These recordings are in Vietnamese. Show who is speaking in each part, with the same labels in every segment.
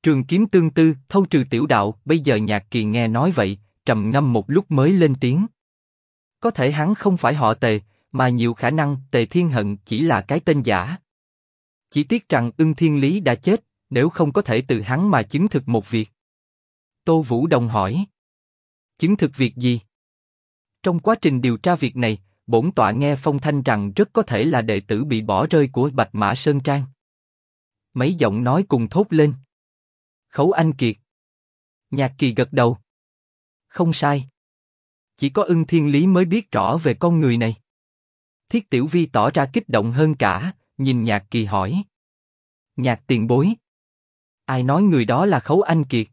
Speaker 1: Trường kiếm tương tư, thâu trừ tiểu đạo. Bây giờ Nhạc Kỳ nghe nói vậy, trầm ngâm một lúc mới lên tiếng. Có thể hắn không phải họ Tề, mà nhiều khả năng Tề Thiên Hận chỉ là cái tên giả. Chỉ tiếc rằng Ưng Thiên Lý đã chết, nếu không có thể từ hắn mà chứng thực một việc. Tô Vũ Đồng hỏi. Chứng thực việc gì? Trong quá trình điều tra việc này, bổn tọa nghe phong thanh rằng rất có thể là đệ tử bị bỏ rơi của Bạch Mã Sơn Trang. Mấy giọng nói cùng thốt lên. Khấu Anh Kiệt. Nhạc Kỳ gật đầu. Không sai. Chỉ có Ưng Thiên Lý mới biết rõ về con người này. Thiết Tiểu Vi tỏ ra kích động hơn cả, nhìn Nhạc Kỳ hỏi. Nhạc tiền bối. Ai nói người đó là Khấu Anh Kiệt?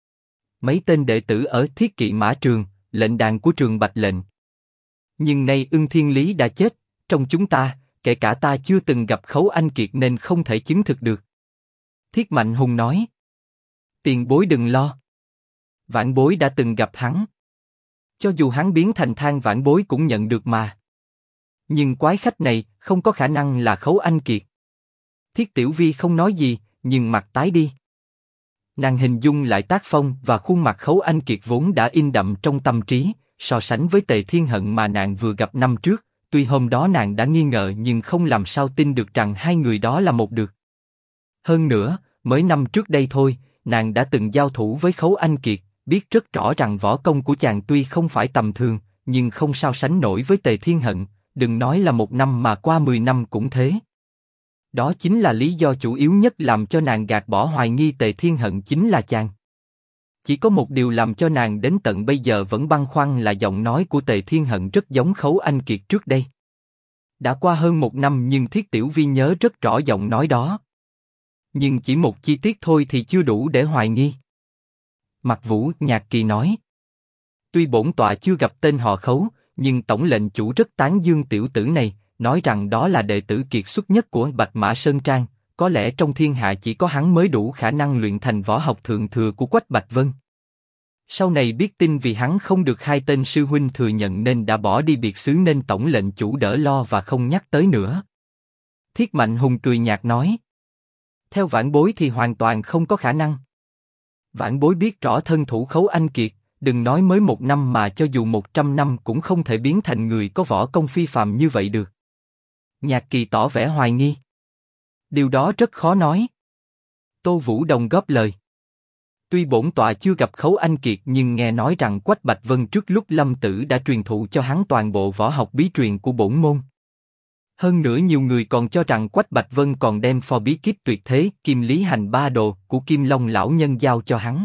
Speaker 1: Mấy tên đệ tử ở Thiết Kỵ Mã Trường, lệnh đàn của trường Bạch lệnh. Nhưng nay Ưng Thiên Lý đã chết, trong chúng ta, kể cả ta chưa từng gặp Khấu Anh Kiệt nên không thể chứng thực được. Thiết Mạnh Hùng nói. Tiền bối đừng lo. Vãn bối đã từng gặp hắn. Cho dù hắn biến thành than vãn bối cũng nhận được mà. Nhưng quái khách này không có khả năng là Khấu Anh Kiệt. Thiết Tiểu Vi không nói gì, nhưng mặt tái đi. Nàng hình dung lại tác phong và khuôn mặt Khấu Anh Kiệt vốn đã in đậm trong tâm trí, so sánh với Tề Thiên Hận mà nàng vừa gặp năm trước, tuy hôm đó nàng đã nghi ngờ nhưng không làm sao tin được rằng hai người đó là một được. Hơn nữa, mới năm trước đây thôi, nàng đã từng giao thủ với Khấu Anh Kiệt, biết rất rõ rằng võ công của chàng tuy không phải tầm thường, nhưng không sao sánh nổi với Tề Thiên Hận, đừng nói là 1 năm mà qua 10 năm cũng thế. Đó chính là lý do chủ yếu nhất làm cho nàng gạt bỏ hoài nghi Tề Thiên Hận chính là chàng. Chỉ có một điều làm cho nàng đến tận bây giờ vẫn băn khoăn là giọng nói của Tề Thiên Hận rất giống Khấu Anh Kiệt trước đây. Đã qua hơn 1 năm nhưng Thiết Tiểu Vi nhớ rất rõ giọng nói đó. Nhưng chỉ một chi tiết thôi thì chưa đủ để hoài nghi. Mặc Vũ, Nhạc Kỳ nói. Tuy bổn tọa chưa gặp tên họ Khấu, nhưng tổng lệnh chủ rất tán dương tiểu tử này, nói rằng đó là đệ tử kiệt xuất nhất của Bạch Mã Sơn Trang, có lẽ trong thiên hạ chỉ có hắn mới đủ khả năng luyện thành võ học thượng thừa của Quách Bạch Vân. Sau này biết tin vì hắn không được hai tên sư huynh thừa nhận nên đã bỏ đi biệt xứ nên tổng lệnh chủ đỡ lo và không nhắc tới nữa. Thiết Mạnh Hùng cười nhạt nói. Theo vãn bối thì hoàn toàn không có khả năng. Vãn bối biết rõ thân thủ Khấu Anh Kiệt, đừng nói mới 1 năm mà cho dù 100 năm cũng không thể biến thành người có võ công phi phàm như vậy được. Nhạc Kỳ tỏ vẻ hoài nghi. Điều đó rất khó nói. Tô Vũ Đồng góp lời. Tuy bổn tọa chưa gặp Khấu Anh Kiệt nhưng nghe nói rằng Quách Bạch Vân trước lúc lâm tử đã truyền thụ cho hắn toàn bộ võ học bí truyền của bổn môn. Hơn nữa nhiều người còn cho rằng Quách Bạch Vân còn đem phò bí kíp tuyệt thế Kim Lý Hành Ba Đồ của Kim Long lão nhân giao cho hắn.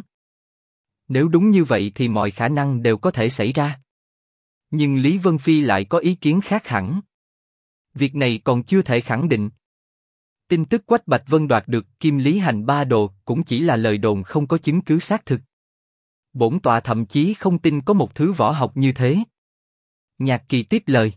Speaker 1: Nếu đúng như vậy thì mọi khả năng đều có thể xảy ra. Nhưng Lý Vân Phi lại có ý kiến khác hẳn. Việc này còn chưa thể khẳng định. Tin tức Quách Bạch Vân đoạt được Kim Lý Hành Ba Đồ cũng chỉ là lời đồn không có chứng cứ xác thực. Bổn tọa thậm chí không tin có một thứ võ học như thế. Nhạc Kỳ tiếp lời.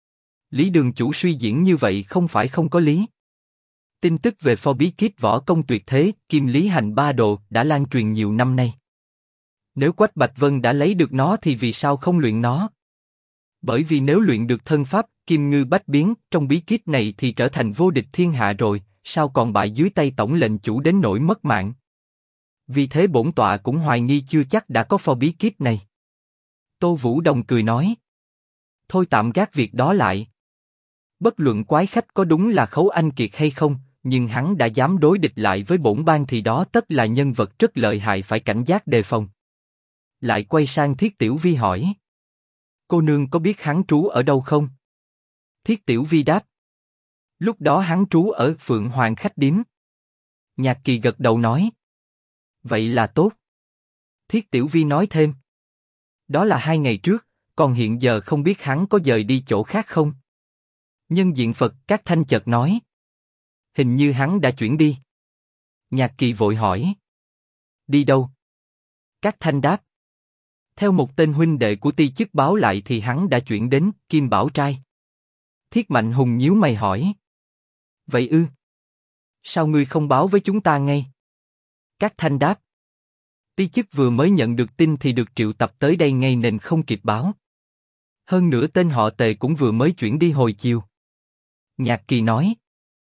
Speaker 1: Lý đường chủ suy diễn như vậy không phải không có lý. Tin tức về phò bí kíp võ công tuyệt thế Kim Lý Hành Ba Đồ đã lan truyền nhiều năm nay. Nếu Quách Bạch Vân đã lấy được nó thì vì sao không luyện nó? Bởi vì nếu luyện được thân pháp Kim Ngư Bách Biến trong bí kíp này thì trở thành vô địch thiên hạ rồi, sao còn bại dưới tay tổng lệnh chủ đến nỗi mất mạng? Vì thế bổn tọa cũng hoài nghi chưa chắc đã có phò bí kíp này. Tô Vũ Đồng cười nói. Thôi tạm gác việc đó lại. Bất luận quái khách có đúng là Khấu Anh Kiệt hay không, nhưng hắn đã dám đối địch lại với bổn bang thì đó tất là nhân vật rất lợi hại phải cảnh giác đề phòng. Lại quay sang Thiết Tiểu Vi hỏi. Cô nương có biết hắn trú ở đâu không? Thiết Tiểu Vi đáp. Lúc đó hắn trú ở Phượng Hoàng khách điếm. Nhạc Kỳ gật đầu nói. Vậy là tốt. Thiết Tiểu Vi nói thêm. Đó là 2 ngày trước, còn hiện giờ không biết hắn có dời đi chỗ khác không? Nhân diện Phật Các Thanh chợt nói. Hình như hắn đã chuyển đi. Nhạc Kỳ vội hỏi. Đi đâu? Các Thanh đáp. Theo một tên huynh đệ của ti chức báo lại thì hắn đã chuyển đến Kim Bảo Trai. Thiết Mạnh Hùng nhíu mày hỏi. Vậy ư? Sao ngươi không báo với chúng ta ngay? Các Thanh đáp. Ti chức vừa mới nhận được tin thì được triệu tập tới đây ngay nên không kịp báo. Hơn nữa tên họ Tề cũng vừa mới chuyển đi hồi chiều. Nhạc Kỳ nói.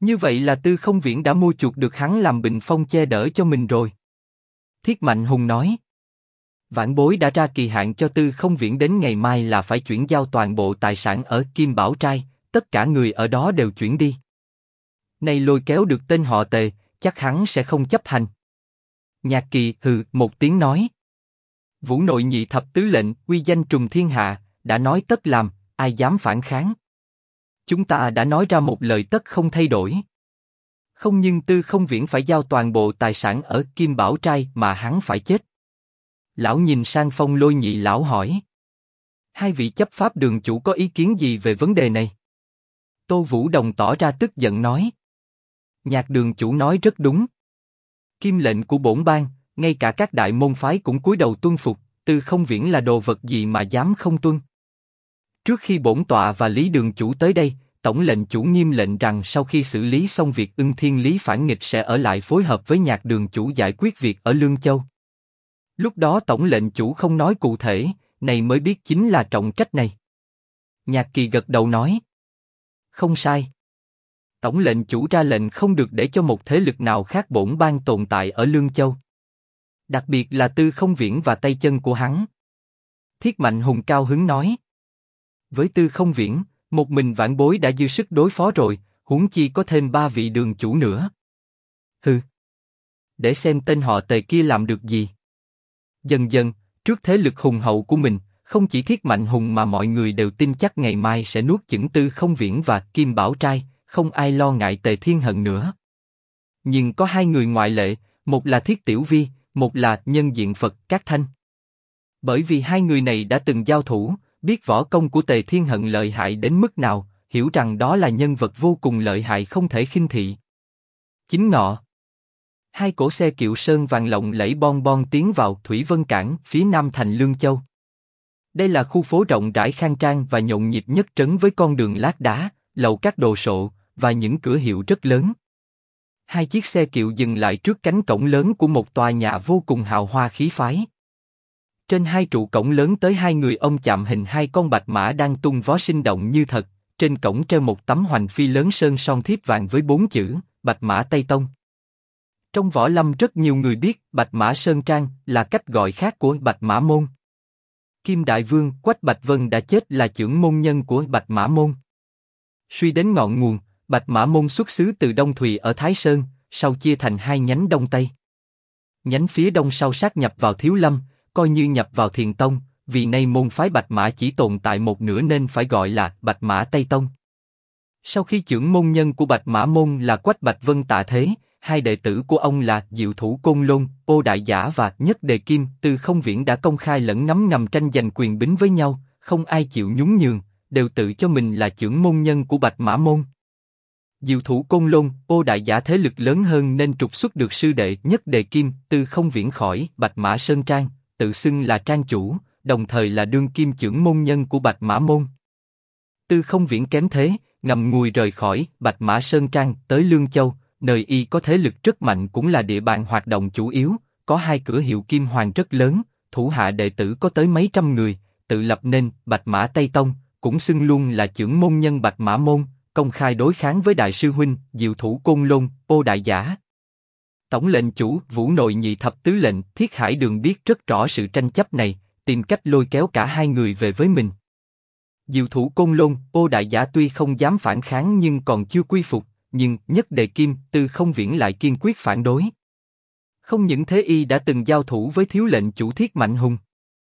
Speaker 1: Như vậy là Tư Không Viễn đã mua chuộc được hắn làm bình phong che đỡ cho mình rồi. Thiết Mạnh Hùng nói. Vãn bối đã ra kỳ hạn cho Tư Không Viễn đến ngày mai là phải chuyển giao toàn bộ tài sản ở Kim Bảo Trai, tất cả người ở đó đều chuyển đi. Này lôi kéo được tên họ Tề, chắc hắn sẽ không chấp hành. Nhạc Kỳ hừ một tiếng nói. Vũ Nội Nhị Thập Tứ lệnh, uy danh trùng thiên hạ, đã nói tất làm, ai dám phản kháng. Chúng ta đã nói ra một lời tất không thay đổi. Không, nhưng Tư Không Viễn phải giao toàn bộ tài sản ở Kim Bảo Trai mà hắn phải chết. Lão nhìn sang Phong Lôi Nhị lão hỏi. Hai vị chấp pháp đường chủ có ý kiến gì về vấn đề này? Tô Vũ Đồng tỏ ra tức giận nói. Nhạc đường chủ nói rất đúng. Kim lệnh của bổn bang, ngay cả các đại môn phái cũng cúi đầu tuân phục, Tư Không Viễn là đồ vật gì mà dám không tuân? Trước khi bổn tọa và Lý đường chủ tới đây, tổng lệnh chủ nghiêm lệnh rằng sau khi xử lý xong việc Ưng Thiên Lý phản nghịch sẽ ở lại phối hợp với Nhạc đường chủ giải quyết việc ở Lương Châu. Lúc đó tổng lệnh chủ không nói cụ thể, này mới biết chính là trọng trách này. Nhạc Kỳ gật đầu nói. Không sai. Tổng lệnh chủ ra lệnh không được để cho một thế lực nào khác bổn bang tồn tại ở Lương Châu. Đặc biệt là Tư Không Viễn và tay chân của hắn. Thiết Mạnh Hùng cao hứng nói. Với Tư Không Viễn, một mình vãn bối đã dư sức đối phó rồi, huống chi có thêm 3 vị đường chủ nữa. Hừ. Để xem tên họ Tề kia làm được gì. Dần dần, trước thế lực hùng hậu của mình, không chỉ Thiết Mạnh Hùng mà mọi người đều tin chắc ngày mai sẽ nuốt chửng Tư Không Viễn và Kim Bảo Trai, không ai lo ngại Tề Thiên Hận nữa. Nhưng có 2 người ngoại lệ, một là Thiết Tiểu Vi, một là Nhân Diện Phật Cát Thanh. Bởi vì 2 người này đã từng giao thủ, biết võ công của Tề Thiên Hận lợi hại đến mức nào, hiểu rằng đó là nhân vật vô cùng lợi hại không thể khinh thị. Chính ngọ, 2 cỗ xe kiệu sơn vàng lộng lẫy bon bon tiến vào Thủy Vân Cảng phía nam thành Lương Châu. Đây là khu phố rộng rãi khang trang và nhộn nhịp nhất trấn với con đường lát đá, lầu các đồ sộ và những cửa hiệu rất lớn. 2 chiếc xe kiệu dừng lại trước cánh cổng lớn của một tòa nhà vô cùng hào hoa khí phái. Trên 2 trụ cổng lớn tới 2 người ông chạm hình 2 con bạch mã đang tung vó sinh động như thật. Trên cổng treo một tấm hoành phi lớn sơn son thiếp vàng với 4 chữ Bạch Mã Tây Tông. Trong võ lâm rất nhiều người biết Bạch Mã Sơn Trang là cách gọi khác của Bạch Mã Môn. Kim Đại Vương Quách Bạch Vân đã chết là chưởng môn nhân của Bạch Mã Môn. Suy đến ngọn nguồn, Bạch Mã Môn xuất xứ từ Đông Thùy ở Thái Sơn, sau chia thành 2 nhánh Đông Tây. Nhánh phía Đông sau sát nhập vào Thiếu Lâm, coi như nhập vào Thiền Tông, vì nay môn phái Bạch Mã chỉ tồn tại một nửa nên phải gọi là Bạch Mã Tây Tông. Sau khi chưởng môn nhân của Bạch Mã Môn là Quách Bạch Vân tạ thế, 2 đệ tử của ông là Diệu Thủ Côn Lôn, Ô Đại Giả và Nhất Đề Kim, Tư Không Viễn đã công khai lẫn ngấm ngầm tranh giành quyền bính với nhau, không ai chịu nhún nhường, đều tự cho mình là chưởng môn nhân của Bạch Mã Môn. Diệu Thủ Côn Lôn, Ô Đại Giả thế lực lớn hơn nên trục xuất được sư đệ Nhất Đề Kim, Tư Không Viễn khỏi Bạch Mã Sơn Trang, tự xưng là trang chủ, đồng thời là đương kim chưởng môn nhân của Bạch Mã Môn. Tư Không Viễn kém thế, ngầm ngùi rời khỏi Bạch Mã Sơn Trang tới Lương Châu, nơi y có thế lực rất mạnh cũng là địa bàn hoạt động chủ yếu, có 2 cửa hiệu kim hoàng rất lớn, thủ hạ đệ tử có tới mấy trăm người, tự lập nên Bạch Mã Tây Tông, cũng xưng luôn là chưởng môn nhân Bạch Mã Môn, công khai đối kháng với đại sư huynh Diệu Thủ Côn Lôn, Ô Đại Giả. Tổng lệnh chủ Vũ Nội Nhị Thập Tứ lệnh Thiết Hải Đường biết rất rõ sự tranh chấp này, tìm cách lôi kéo cả 2 người về với mình. Diệu Thủ Côn Lôn, Ô Đại Giả tuy không dám phản kháng nhưng còn chưa quy phục, nhưng Nhất Đề Kim, Tư Không Viễn lại kiên quyết phản đối. Không những thế y đã từng giao thủ với thiếu lệnh chủ Thiết Mạnh Hùng.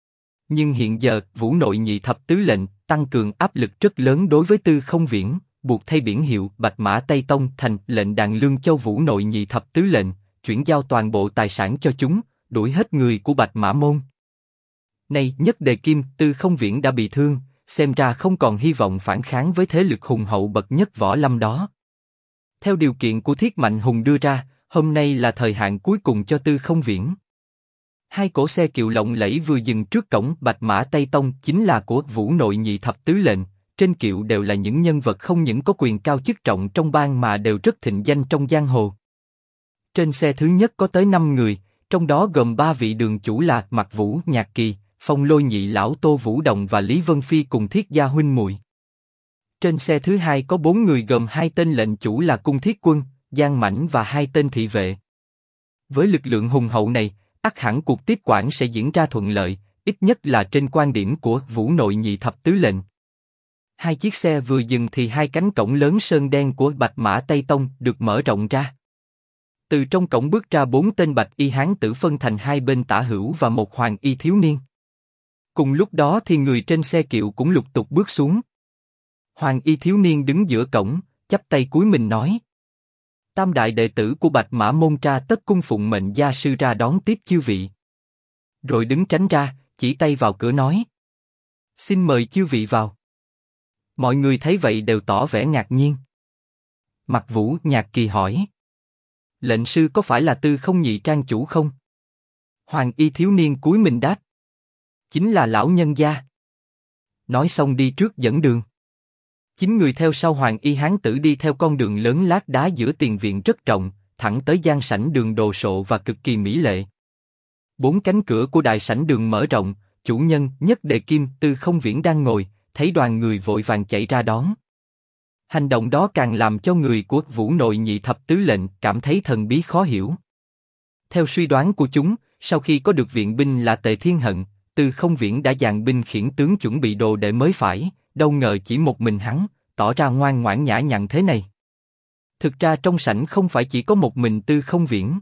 Speaker 1: Nhưng hiện giờ Vũ Nội Nhị Thập Tứ lệnh tăng cường áp lực rất lớn đối với Tư Không Viễn, buộc thay biển hiệu Bạch Mã Tây Tông thành lệnh đàn Lương Châu Vũ Nội Nhị Thập Tứ lệnh, chuyển giao toàn bộ tài sản cho chúng, đuổi hết người của Bạch Mã Môn. Nay Nhất Đề Kim, Tư Không Viễn đã bị thương, xem ra không còn hy vọng phản kháng với thế lực hùng hậu bậc nhất võ lâm đó. Theo điều kiện của Thiết Mạnh Hùng đưa ra, hôm nay là thời hạn cuối cùng cho Tư Không Viễn. 2 cỗ xe kiệu lộng lẫy vừa dừng trước cổng Bạch Mã Tây Tông chính là của Vũ Nội Nhị Thập Tứ lệnh, trên kiệu đều là những nhân vật không những có quyền cao chức trọng trong bang mà đều rất thịnh danh trong giang hồ. Trên xe thứ nhất có tới 5 người, trong đó gồm 3 vị đường chủ là Mạc Vũ, Nhạc Kỳ, Phong Lôi Nhị lão Tô Vũ Đồng và Lý Vân Phi cùng Thiết gia huynh muội. Trên xe thứ hai có 4 người gồm 2 tên lệnh chủ là Cung Thiết Quân, Giang Mãnh và 2 tên thị vệ. Với lực lượng hùng hậu này, ắt hẳn cuộc tiếp quản sẽ diễn ra thuận lợi, ít nhất là trên quan điểm của Vũ Nội Nhị Thập Tứ Lệnh. Hai chiếc xe vừa dừng thì hai cánh cổng lớn sơn đen của Bạch Mã Tây Tông được mở rộng ra. Từ trong cổng bước ra 4 tên bạch y hán tử phân thành hai bên tả hữu và một hoàng y thiếu niên. Cùng lúc đó thì người trên xe kiệu cũng lục tục bước xuống. Hoàng y thiếu niên đứng giữa cổng, chắp tay cúi mình nói: Tam đại đệ tử của Bạch Mã Môn Tra tất cung phụng mệnh gia sư ra đón tiếp chư vị. Rồi đứng tránh ra, chỉ tay vào cửa nói: Xin mời chư vị vào. Mọi người thấy vậy đều tỏ vẻ ngạc nhiên. Mặc Vũ, Nhạc Kỳ hỏi: Lệnh sư có phải là Tư Không Nhị trang chủ không? Hoàng y thiếu niên cúi mình đáp: Chính là lão nhân gia. Nói xong đi trước dẫn đường. 9 người theo sau hoàng y hán tử đi theo con đường lớn lát đá giữa tiền viện rất rộng, thẳng tới gian sảnh đường đồ sộ và cực kỳ mỹ lệ. 4 cánh cửa của đại sảnh đường mở rộng, chủ nhân Nhất Đệ Kim Tư Không Viễn đang ngồi, thấy đoàn người vội vàng chạy ra đón. Hành động đó càng làm cho người của Vũ Nội Nhị Thập Tứ Lệnh cảm thấy thần bí khó hiểu. Theo suy đoán của chúng, sau khi có được viện binh là Tề Thiên Hận, Tư Không Viễn đã dàn binh khiển tướng chuẩn bị đồ để mới phải, đâu ngờ chỉ một mình hắn, tỏ ra ngoan ngoãn nhã nhặn thế này. Thực ra trong sảnh không phải chỉ có một mình Tư Không Viễn.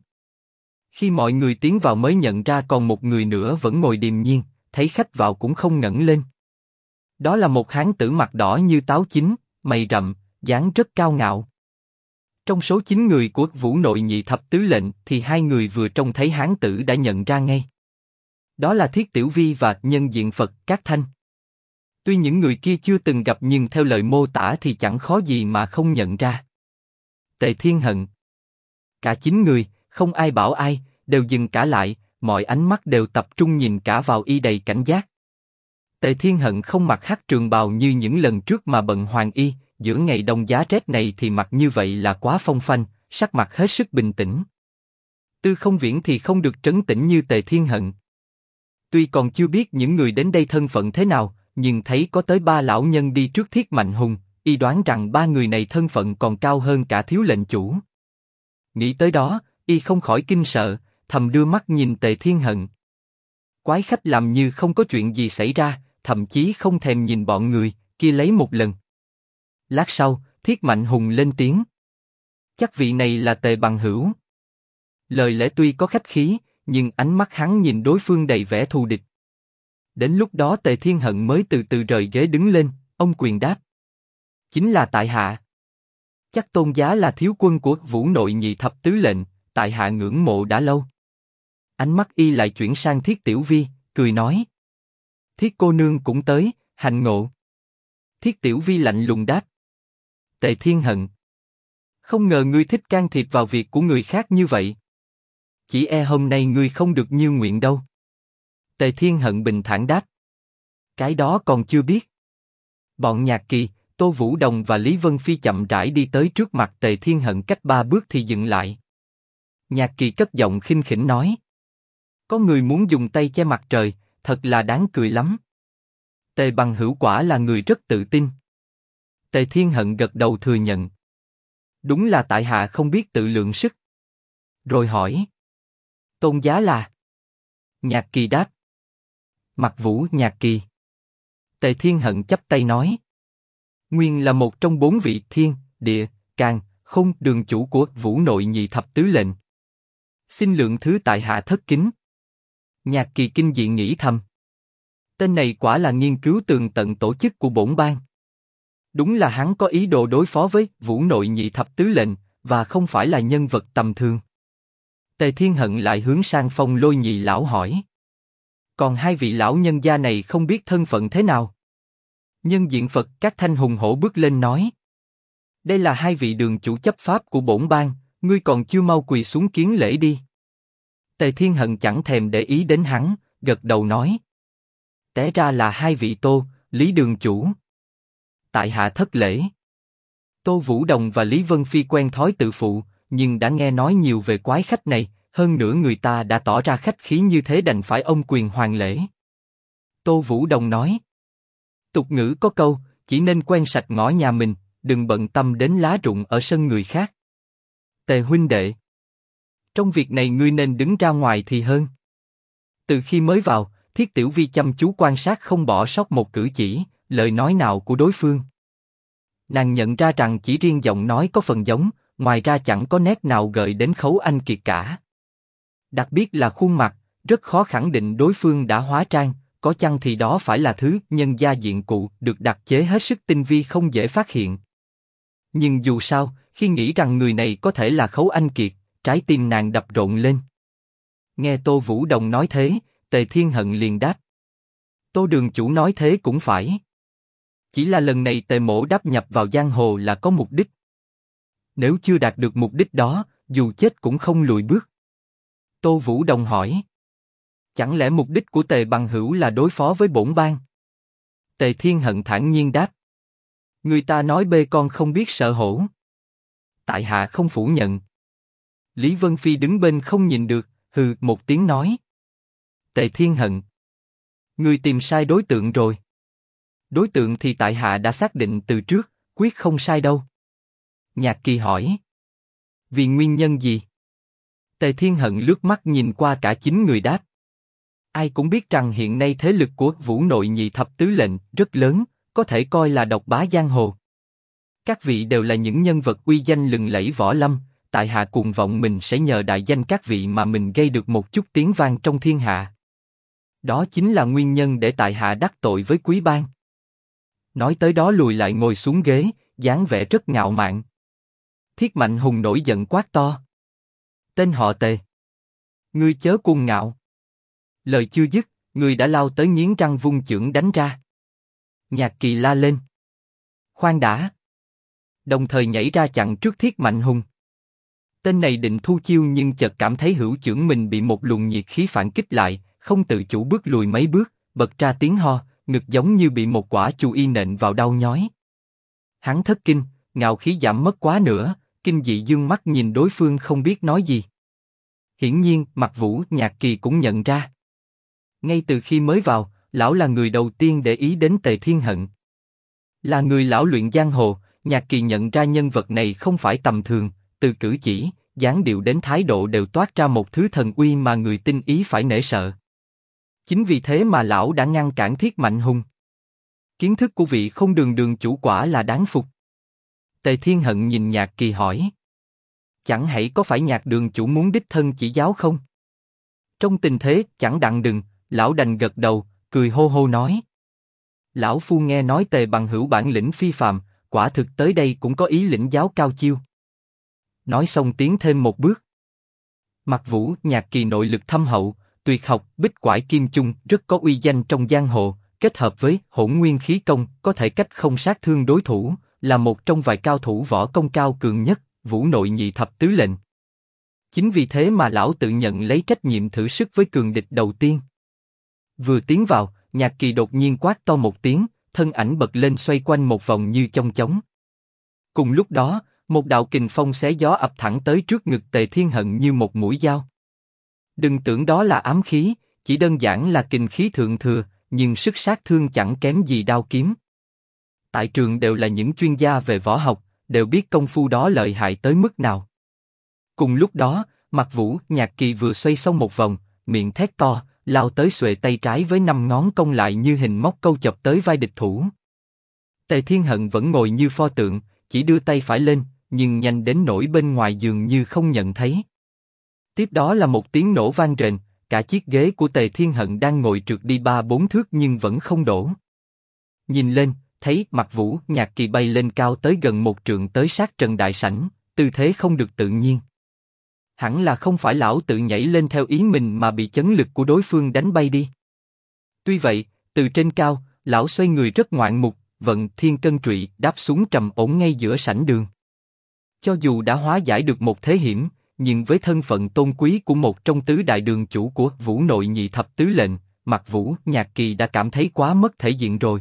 Speaker 1: Khi mọi người tiến vào mới nhận ra còn một người nữa vẫn ngồi điềm nhiên, thấy khách vào cũng không ngẩng lên. Đó là một hán tử mặt đỏ như táo chín, mày rậm, dáng rất cao ngạo. Trong số 9 người của Vũ Nội Nhị Thập Tứ Lệnh thì 2 người vừa trông thấy hán tử đã nhận ra ngay. Đó là Thiết Tiểu Vi và Nhân Diện Phật Cát Thanh. Tuy những người kia chưa từng gặp nhưng theo lời mô tả thì chẳng khó gì mà không nhận ra. Tề Thiên Hận. Cả 9 người, không ai bảo ai, đều dừng cả lại, mọi ánh mắt đều tập trung nhìn cả vào y đầy cảnh giác. Tề Thiên Hận không mặc hắc trường bào như những lần trước mà bận hoàng y, giữa ngày đông giá rét này thì mặc như vậy là quá phong phanh, sắc mặt hết sức bình tĩnh. Tư Không Viễn thì không được trấn tĩnh như Tề Thiên Hận. Tuy còn chưa biết những người đến đây thân phận thế nào, nhưng thấy có tới 3 lão nhân đi trước Thiết Mạnh Hùng, y đoán rằng 3 người này thân phận còn cao hơn cả thiếu lệnh chủ. Nghĩ tới đó, y không khỏi kinh sợ, thầm đưa mắt nhìn Tề Thiên Hận. Quái khách làm như không có chuyện gì xảy ra, thậm chí không thèm nhìn bọn người kia lấy một lần. Lát sau, Thiết Mạnh Hùng lên tiếng: Chắc vị này là Tề bằng hữu. Lời lẽ tuy có khách khí, nhưng ánh mắt hắn nhìn đối phương đầy vẻ thù địch. Đến lúc đó Tề Thiên Hận mới từ từ rời ghế đứng lên, ông quyền đáp: Chính là tại hạ. Chắc tôn giá là thiếu quân của Vũ Nội Nhị Thập Tứ Lệnh, tại hạ ngưỡng mộ đã lâu. Ánh mắt y lại chuyển sang Thiết Tiểu Vi, cười nói: Thiết cô nương cũng tới, hạnh ngộ. Thiết Tiểu Vi lạnh lùng đáp: Tề Thiên Hận. Không ngờ ngươi thích can thiệp vào việc của người khác như vậy. Chỉ e hôm nay ngươi không được như nguyện đâu. Tề Thiên Hận bình thản đáp: Cái đó còn chưa biết. Bọn Nhạc Kỳ, Tô Vũ Đồng và Lý Vân Phi chậm rãi đi tới trước mặt Tề Thiên Hận cách 3 bước thì dừng lại. Nhạc Kỳ cất giọng khinh khỉnh nói: Có người muốn dùng tay che mặt trời, thật là đáng cười lắm. Tề bằng hữu quả là người rất tự tin. Tề Thiên Hận gật đầu thừa nhận: Đúng là tại hạ không biết tự lượng sức. Rồi hỏi: Tôn giá là? Nhạc Kỳ đáp: Mặc Vũ Nhạc Kỳ. Tề Thiên Hận chắp tay nói: Nguyên là một trong 4 vị thiên, địa, càn, khôn đường chủ của Vũ Nội Nhị Thập Tứ Lệnh. Xin lượng thứ tại hạ thất kính. Nhạc Kỳ kinh dị nghĩ thầm: Tên này quả là nghiên cứu tường tận tổ chức của bổn bang. Đúng là hắn có ý đồ đối phó với Vũ Nội Nhị Thập Tứ Lệnh, và không phải là nhân vật tầm thường. Tề Thiên Hận lại hướng sang Phong Lôi nhị lão hỏi: Còn 2 vị lão nhân gia này không biết thân phận thế nào? Nhân Diện Phật Cát Thanh hùng hổ bước lên nói: Đây là 2 vị đường chủ chấp pháp của bổn bang, ngươi còn chưa mau quỳ xuống kiến lễ đi. Tề Thiên Hận chẳng thèm để ý đến hắn, gật đầu nói: Té ra là 2 vị Tô, Lý đường chủ. Tại hạ thất lễ. Tô Vũ Đồng và Lý Vân Phi quen thói tự phụ, nhưng đã nghe nói nhiều về quái khách này, hơn nữa người ta đã tỏ ra khách khí như thế đành phải ôm quyền hoàn lễ. Tô Vũ Đồng nói: Tục ngữ có câu, Chỉ nên quen sạch ngõ nhà mình, đừng bận tâm đến lá rụng ở sân người khác. Tề huynh đệ, trong việc này ngươi nên đứng ra ngoài thì hơn. Từ khi mới vào, Thiết Tiểu Vi chăm chú quan sát không bỏ sót một cử chỉ, lời nói nào của đối phương. Nàng nhận ra rằng chỉ riêng giọng nói có phần giống, ngoài ra chẳng có nét nào gợi đến Khấu Anh Kiệt cả. Đặc biệt là khuôn mặt, rất khó khẳng định đối phương đã hóa trang, có chăng thì đó phải là thứ nhân gia diện cụ được đặc chế hết sức tinh vi không dễ phát hiện. Nhưng dù sao, khi nghĩ rằng người này có thể là Khấu Anh Kiệt, trái tim nàng đập rộn lên. Nghe Tô Vũ Đồng nói thế, Tề Thiên Hận liền đáp. Tô đường chủ nói thế cũng phải. Chỉ là lần này Tề mỗ đáp nhập vào giang hồ là có mục đích. Nếu chưa đạt được mục đích đó, dù chết cũng không lùi bước. Tô Vũ Đồng hỏi. Chẳng lẽ mục đích của Tề bằng hữu là đối phó với bổn bang? Tề Thiên Hận thản nhiên đáp. Người ta nói bê con không biết sợ hổ. Tại hạ không phủ nhận. Lý Vân Phi đứng bên không nhìn được, hừ một tiếng nói. Tề Thiên Hận. Người tìm sai đối tượng rồi. Đối tượng thì tại hạ đã xác định từ trước, quyết không sai đâu. Nhạc Kỳ hỏi. Vì nguyên nhân gì? Tề Thiên Hận lướt mắt nhìn qua cả 9 người đáp. Ai cũng biết rằng hiện nay thế lực của Vũ Nội Nhị Thập Tứ Lệnh rất lớn, có thể coi là độc bá giang hồ. Các vị đều là những nhân vật uy danh lừng lẫy võ lâm, tại hạ cuồng vọng mình sẽ nhờ đại danh các vị mà mình gây được một chút tiếng vang trong thiên hạ. Đó chính là nguyên nhân để tại hạ đắc tội với quý bang. Nói tới đó lùi lại ngồi xuống ghế, dáng vẻ rất ngạo mạn. Thiết Mạnh Hùng nổi giận quát to. Tên họ Tề. Ngươi chớ cuồng ngạo. Lời chưa dứt, người đã lao tới nghiến răng vung chưởng đánh ra. Nhạc Kỳ la lên. Khoan đã. Đồng thời nhảy ra chặn trước Thiết Mạnh Hùng. Tên này định thu chiêu nhưng chợt cảm thấy hữu chưởng mình bị một luồng nhiệt khí phản kích lại, không tự chủ bước lùi mấy bước, bật ra tiếng ho, ngực giống như bị một quả chu y nện vào đau nhói. Hắn thất kinh, ngạo khí giảm mất quá nữa, kinh dị dương mắt nhìn đối phương không biết nói gì. Hiển nhiên, Mặc Vũ, Nhạc Kỳ cũng nhận ra. Ngay từ khi mới vào, lão là người đầu tiên để ý đến Tề Thiên Hận. Là người lão luyện giang hồ, Nhạc Kỳ nhận ra nhân vật này không phải tầm thường, từ cử chỉ, dáng điệu đến thái độ đều toát ra một thứ thần uy mà người tinh ý phải nể sợ. Chính vì thế mà lão đã ngăn cản Thiết Mạnh Hùng. Kiến thức của vị không đường đường chủ quả là đáng phục. Tề Thiên Hận nhìn Nhạc Kỳ hỏi. Chẳng hãy có phải Nhạc đường chủ muốn đích thân chỉ giáo không? Trong tình thế chẳng đặng đừng, lão đành gật đầu, cười hô hô nói. Lão phu nghe nói Tề bằng hữu bản lĩnh phi phàm, quả thực tới đây cũng có ý lĩnh giáo cao chiêu. Nói xong tiến thêm một bước. Mặc Vũ, Nhạc Kỳ nội lực thâm hậu, tuyệt học Bích Quải Kim Chung rất có uy danh trong giang hồ, kết hợp với Hỗn Nguyên Khí Công có thể cách không sát thương đối thủ, là một trong vài cao thủ võ công cao cường nhất, Vũ Nội Nhị Thập Tứ Lệnh. Chính vì thế mà lão tự nhận lấy trách nhiệm thử sức với cường địch đầu tiên. Vừa tiến vào, Nhạc Kỳ đột nhiên quát to một tiếng, thân ảnh bật lên xoay quanh một vòng như chong chóng. Cùng lúc đó, một đạo kình phong xé gió ập thẳng tới trước ngực Tề Thiên Hận như một mũi dao. Đừng tưởng đó là ám khí, chỉ đơn giản là kình khí thượng thừa, nhưng sức sát thương chẳng kém gì đao kiếm. Tại trường đều là những chuyên gia về võ học, đều biết công phu đó lợi hại tới mức nào. Cùng lúc đó, Mặc Vũ, Nhạc Kỳ vừa xoay xong một vòng, miệng thét to, lao tới xuề tay trái với 5 ngón cong lại như hình móc câu chọc tới vai địch thủ. Tề Thiên Hận vẫn ngồi như pho tượng, chỉ đưa tay phải lên, nhưng nhanh đến nỗi bên ngoài dường như không nhận thấy. Tiếp đó là một tiếng nổ vang rền, cả chiếc ghế của Tề Thiên Hận đang ngồi trượt đi 3-4 thước nhưng vẫn không đổ. Nhìn lên, thấy Mặc Vũ, Nhạc Kỳ bay lên cao tới gần 1 trượng tới sát trần đại sảnh, tư thế không được tự nhiên. Hẳn là không phải lão tự nhảy lên theo ý mình mà bị chấn lực của đối phương đánh bay đi. Tuy vậy, từ trên cao, lão xoay người rất ngoạn mục, vận thiên cân trụy đáp xuống trầm ổn ngay giữa sảnh đường. Cho dù đã hóa giải được một thế hiểm, nhưng với thân phận tôn quý của một trong tứ đại đường chủ của Vũ Nội Nhị Thập Tứ Lệnh, Mặc Vũ, Nhạc Kỳ đã cảm thấy quá mất thể diện rồi.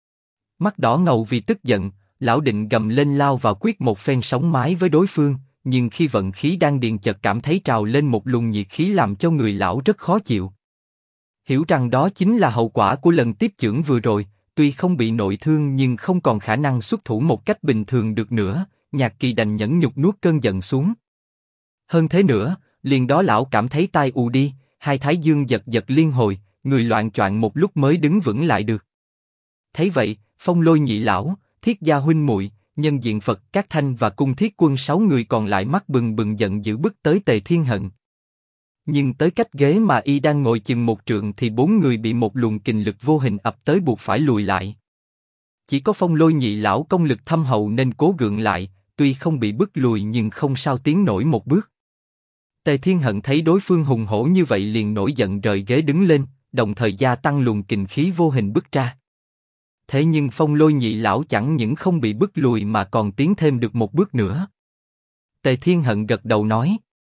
Speaker 1: Mắt đỏ ngầu vì tức giận, lão định gầm lên lao vào quyết một phen sóng mái với đối phương, nhưng khi vận khí đang điền chợt cảm thấy trào lên một luồng nhiệt khí làm cho người lão rất khó chịu. Hiểu rằng đó chính là hậu quả của lần tiếp chưởng vừa rồi, tuy không bị nội thương nhưng không còn khả năng xuất thủ một cách bình thường được nữa, Nhạc Kỳ đành nhẫn nhục nuốt cơn giận xuống. Hơn thế nữa, liền đó lão cảm thấy tai ù đi, hai thái dương giật giật liên hồi, người loạng choạng một lúc mới đứng vững lại được. Thấy vậy, Phong Lôi nhị lão, Thiết gia huynh muội, Nhân Diện Phật, Cát Thanh và Cung Thiết Quân 6 người còn lại mắt bừng bừng giận dữ bước tới Tề Thiên Hận. Nhưng tới cách ghế mà y đang ngồi chừng một trượng thì 4 người bị một luồng kình lực vô hình ập tới buộc phải lùi lại. Chỉ có Phong Lôi nhị lão công lực thâm hậu nên cố gượng lại, tuy không bị bức lùi nhưng không sao tiến nổi một bước. Tề Thiên Hận thấy đối phương hùng hổ như vậy liền nổi giận rời ghế đứng lên, đồng thời gia tăng luồng kình khí vô hình bức ra. Thế nhưng Phong Lôi nhị lão chẳng những không bị bức lùi mà còn tiến thêm được một bước nữa. Tề Thiên Hận gật đầu nói: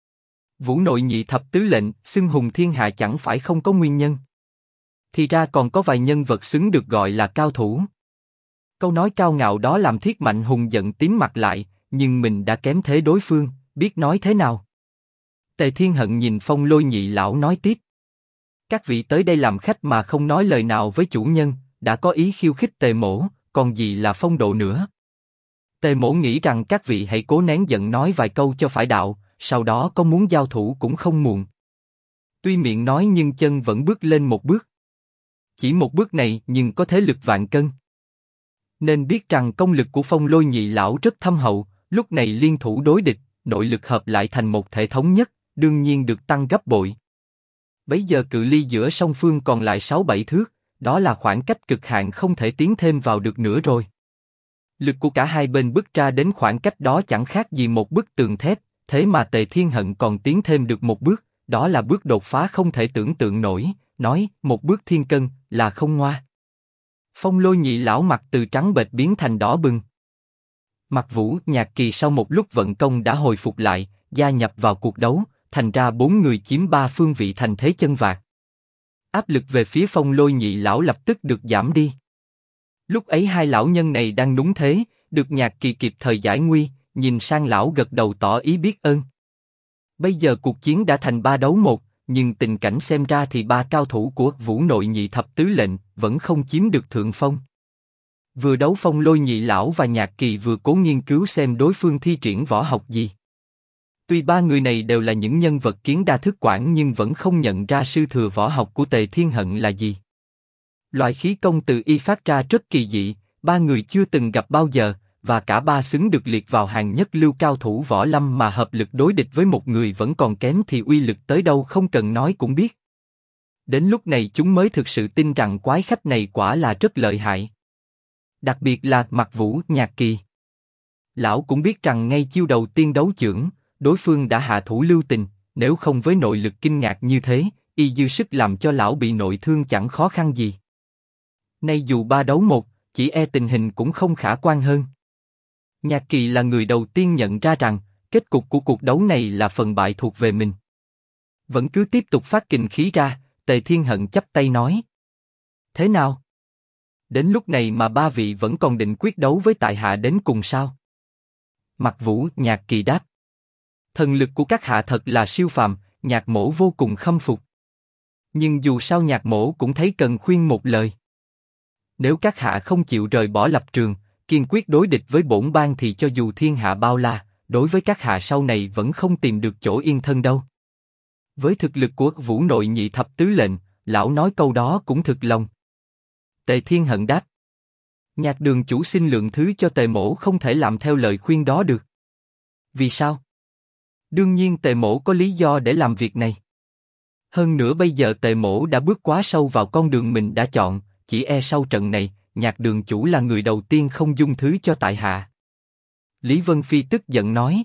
Speaker 1: Vũ nội nhị thập tứ lệnh, xưng hùng thiên hạ chẳng phải không có nguyên nhân. Thì ra còn có vài nhân vật xứng được gọi là cao thủ. Câu nói cao ngạo đó làm Thiết Mạnh Hùng giận tím mặt lại, nhưng mình đã kém thế đối phương, biết nói thế nào. Tề Thiên Hận nhìn Phong Lôi nhị lão nói tiếp: Các vị tới đây làm khách mà không nói lời nào với chủ nhân, đã có ý khiêu khích Tề mỗ, còn gì là phong độ nữa. Tề mỗ nghĩ rằng các vị hãy cố nén giận nói vài câu cho phải đạo, sau đó có muốn giao thủ cũng không muộn. Tuy miệng nói nhưng chân vẫn bước lên một bước. Chỉ một bước này nhưng có thế lực vạn cân. Nên biết rằng công lực của Phong Lôi nhị lão rất thâm hậu, lúc này liên thủ đối địch, nội lực hợp lại thành một thể thống nhất, đương nhiên được tăng gấp bội. Bấy giờ cự ly giữa song phương còn lại 6-7 thước, đó là khoảng cách cực hạn không thể tiến thêm vào được nữa rồi. Lực của cả hai bên bức ra đến khoảng cách đó chẳng khác gì một bức tường thép, thế mà Tề Thiên Hận còn tiến thêm được một bước, đó là bước đột phá không thể tưởng tượng nổi, nói một bước thiên cân là không ngoa. Phong Lôi nhị lão mặt từ trắng bệch biến thành đỏ bừng. Mặc Vũ, Nhạc Kỳ sau một lúc vận công đã hồi phục lại, gia nhập vào cuộc đấu, thành ra 4 người chiếm 3 phương vị thành thế chân vạc. Áp lực về phía Phong Lôi nhị lão lập tức được giảm đi. Lúc ấy hai lão nhân này đang núng thế, được Nhạc Kỳ kịp thời giải nguy, nhìn sang lão gật đầu tỏ ý biết ơn. Bây giờ cuộc chiến đã thành 3 đấu 1, nhưng tình cảnh xem ra thì 3 cao thủ của Vũ nội nhị thập tứ lệnh vẫn không chiếm được thượng phong. Vừa đấu Phong Lôi nhị lão và Nhạc Kỳ vừa cố nghiên cứu xem đối phương thi triển võ học gì. Tuy 3 người này đều là những nhân vật kiến đa thức quản nhưng vẫn không nhận ra sư thừa võ học của Tề Thiên Hận là gì. Loại khí công từ y phát ra rất kỳ dị, 3 người chưa từng gặp bao giờ, và cả 3 xứng được liệt vào hàng nhất lưu cao thủ võ lâm mà hợp lực đối địch với một người vẫn còn kém thì uy lực tới đâu không cần nói cũng biết. Đến lúc này chúng mới thực sự tin rằng quái khách này quả là rất lợi hại. Đặc biệt là Mặc Vũ, Nhạc Kỳ. Lão cũng biết rằng ngay chiêu đầu tiên đấu chưởng, đối phương đã hạ thủ lưu tình, nếu không với nội lực kinh ngạc như thế, y dư sức làm cho lão bị nội thương chẳng khó khăn gì. Nay dù 3 đấu 1, chỉ e tình hình cũng không khả quan hơn. Nhạc Kỳ là người đầu tiên nhận ra rằng, kết cục của cuộc đấu này là phần bại thuộc về mình. Vẫn cứ tiếp tục phát kình khí ra, Tề Thiên Hận chắp tay nói: Thế nào? Đến lúc này mà 3 vị vẫn còn định quyết đấu với tại hạ đến cùng sao? Mặc Vũ, Nhạc Kỳ đáp: Thần lực của các hạ thật là siêu phàm, Nhạc mỗ vô cùng khâm phục. Nhưng dù sao Nhạc mỗ cũng thấy cần khuyên một lời. Nếu các hạ không chịu rời bỏ lập trường, kiên quyết đối địch với bổn bang thì cho dù thiên hạ bao la, đối với các hạ sau này vẫn không tìm được chỗ yên thân đâu. Với thực lực của Vũ nội nhị thập tứ lệnh, lão nói câu đó cũng thực lòng. Tề Thiên Hận đáp: Nhạc đường chủ xin lượng thứ cho Tề mỗ không thể làm theo lời khuyên đó được. Vì sao? Đương nhiên Tề mỗ có lý do để làm việc này. Hơn nữa bây giờ Tề mỗ đã bước quá sâu vào con đường mình đã chọn, chỉ e sau trận này, Nhạc đường chủ là người đầu tiên không dung thứ cho tại hạ. Lý Vân Phi tức giận nói: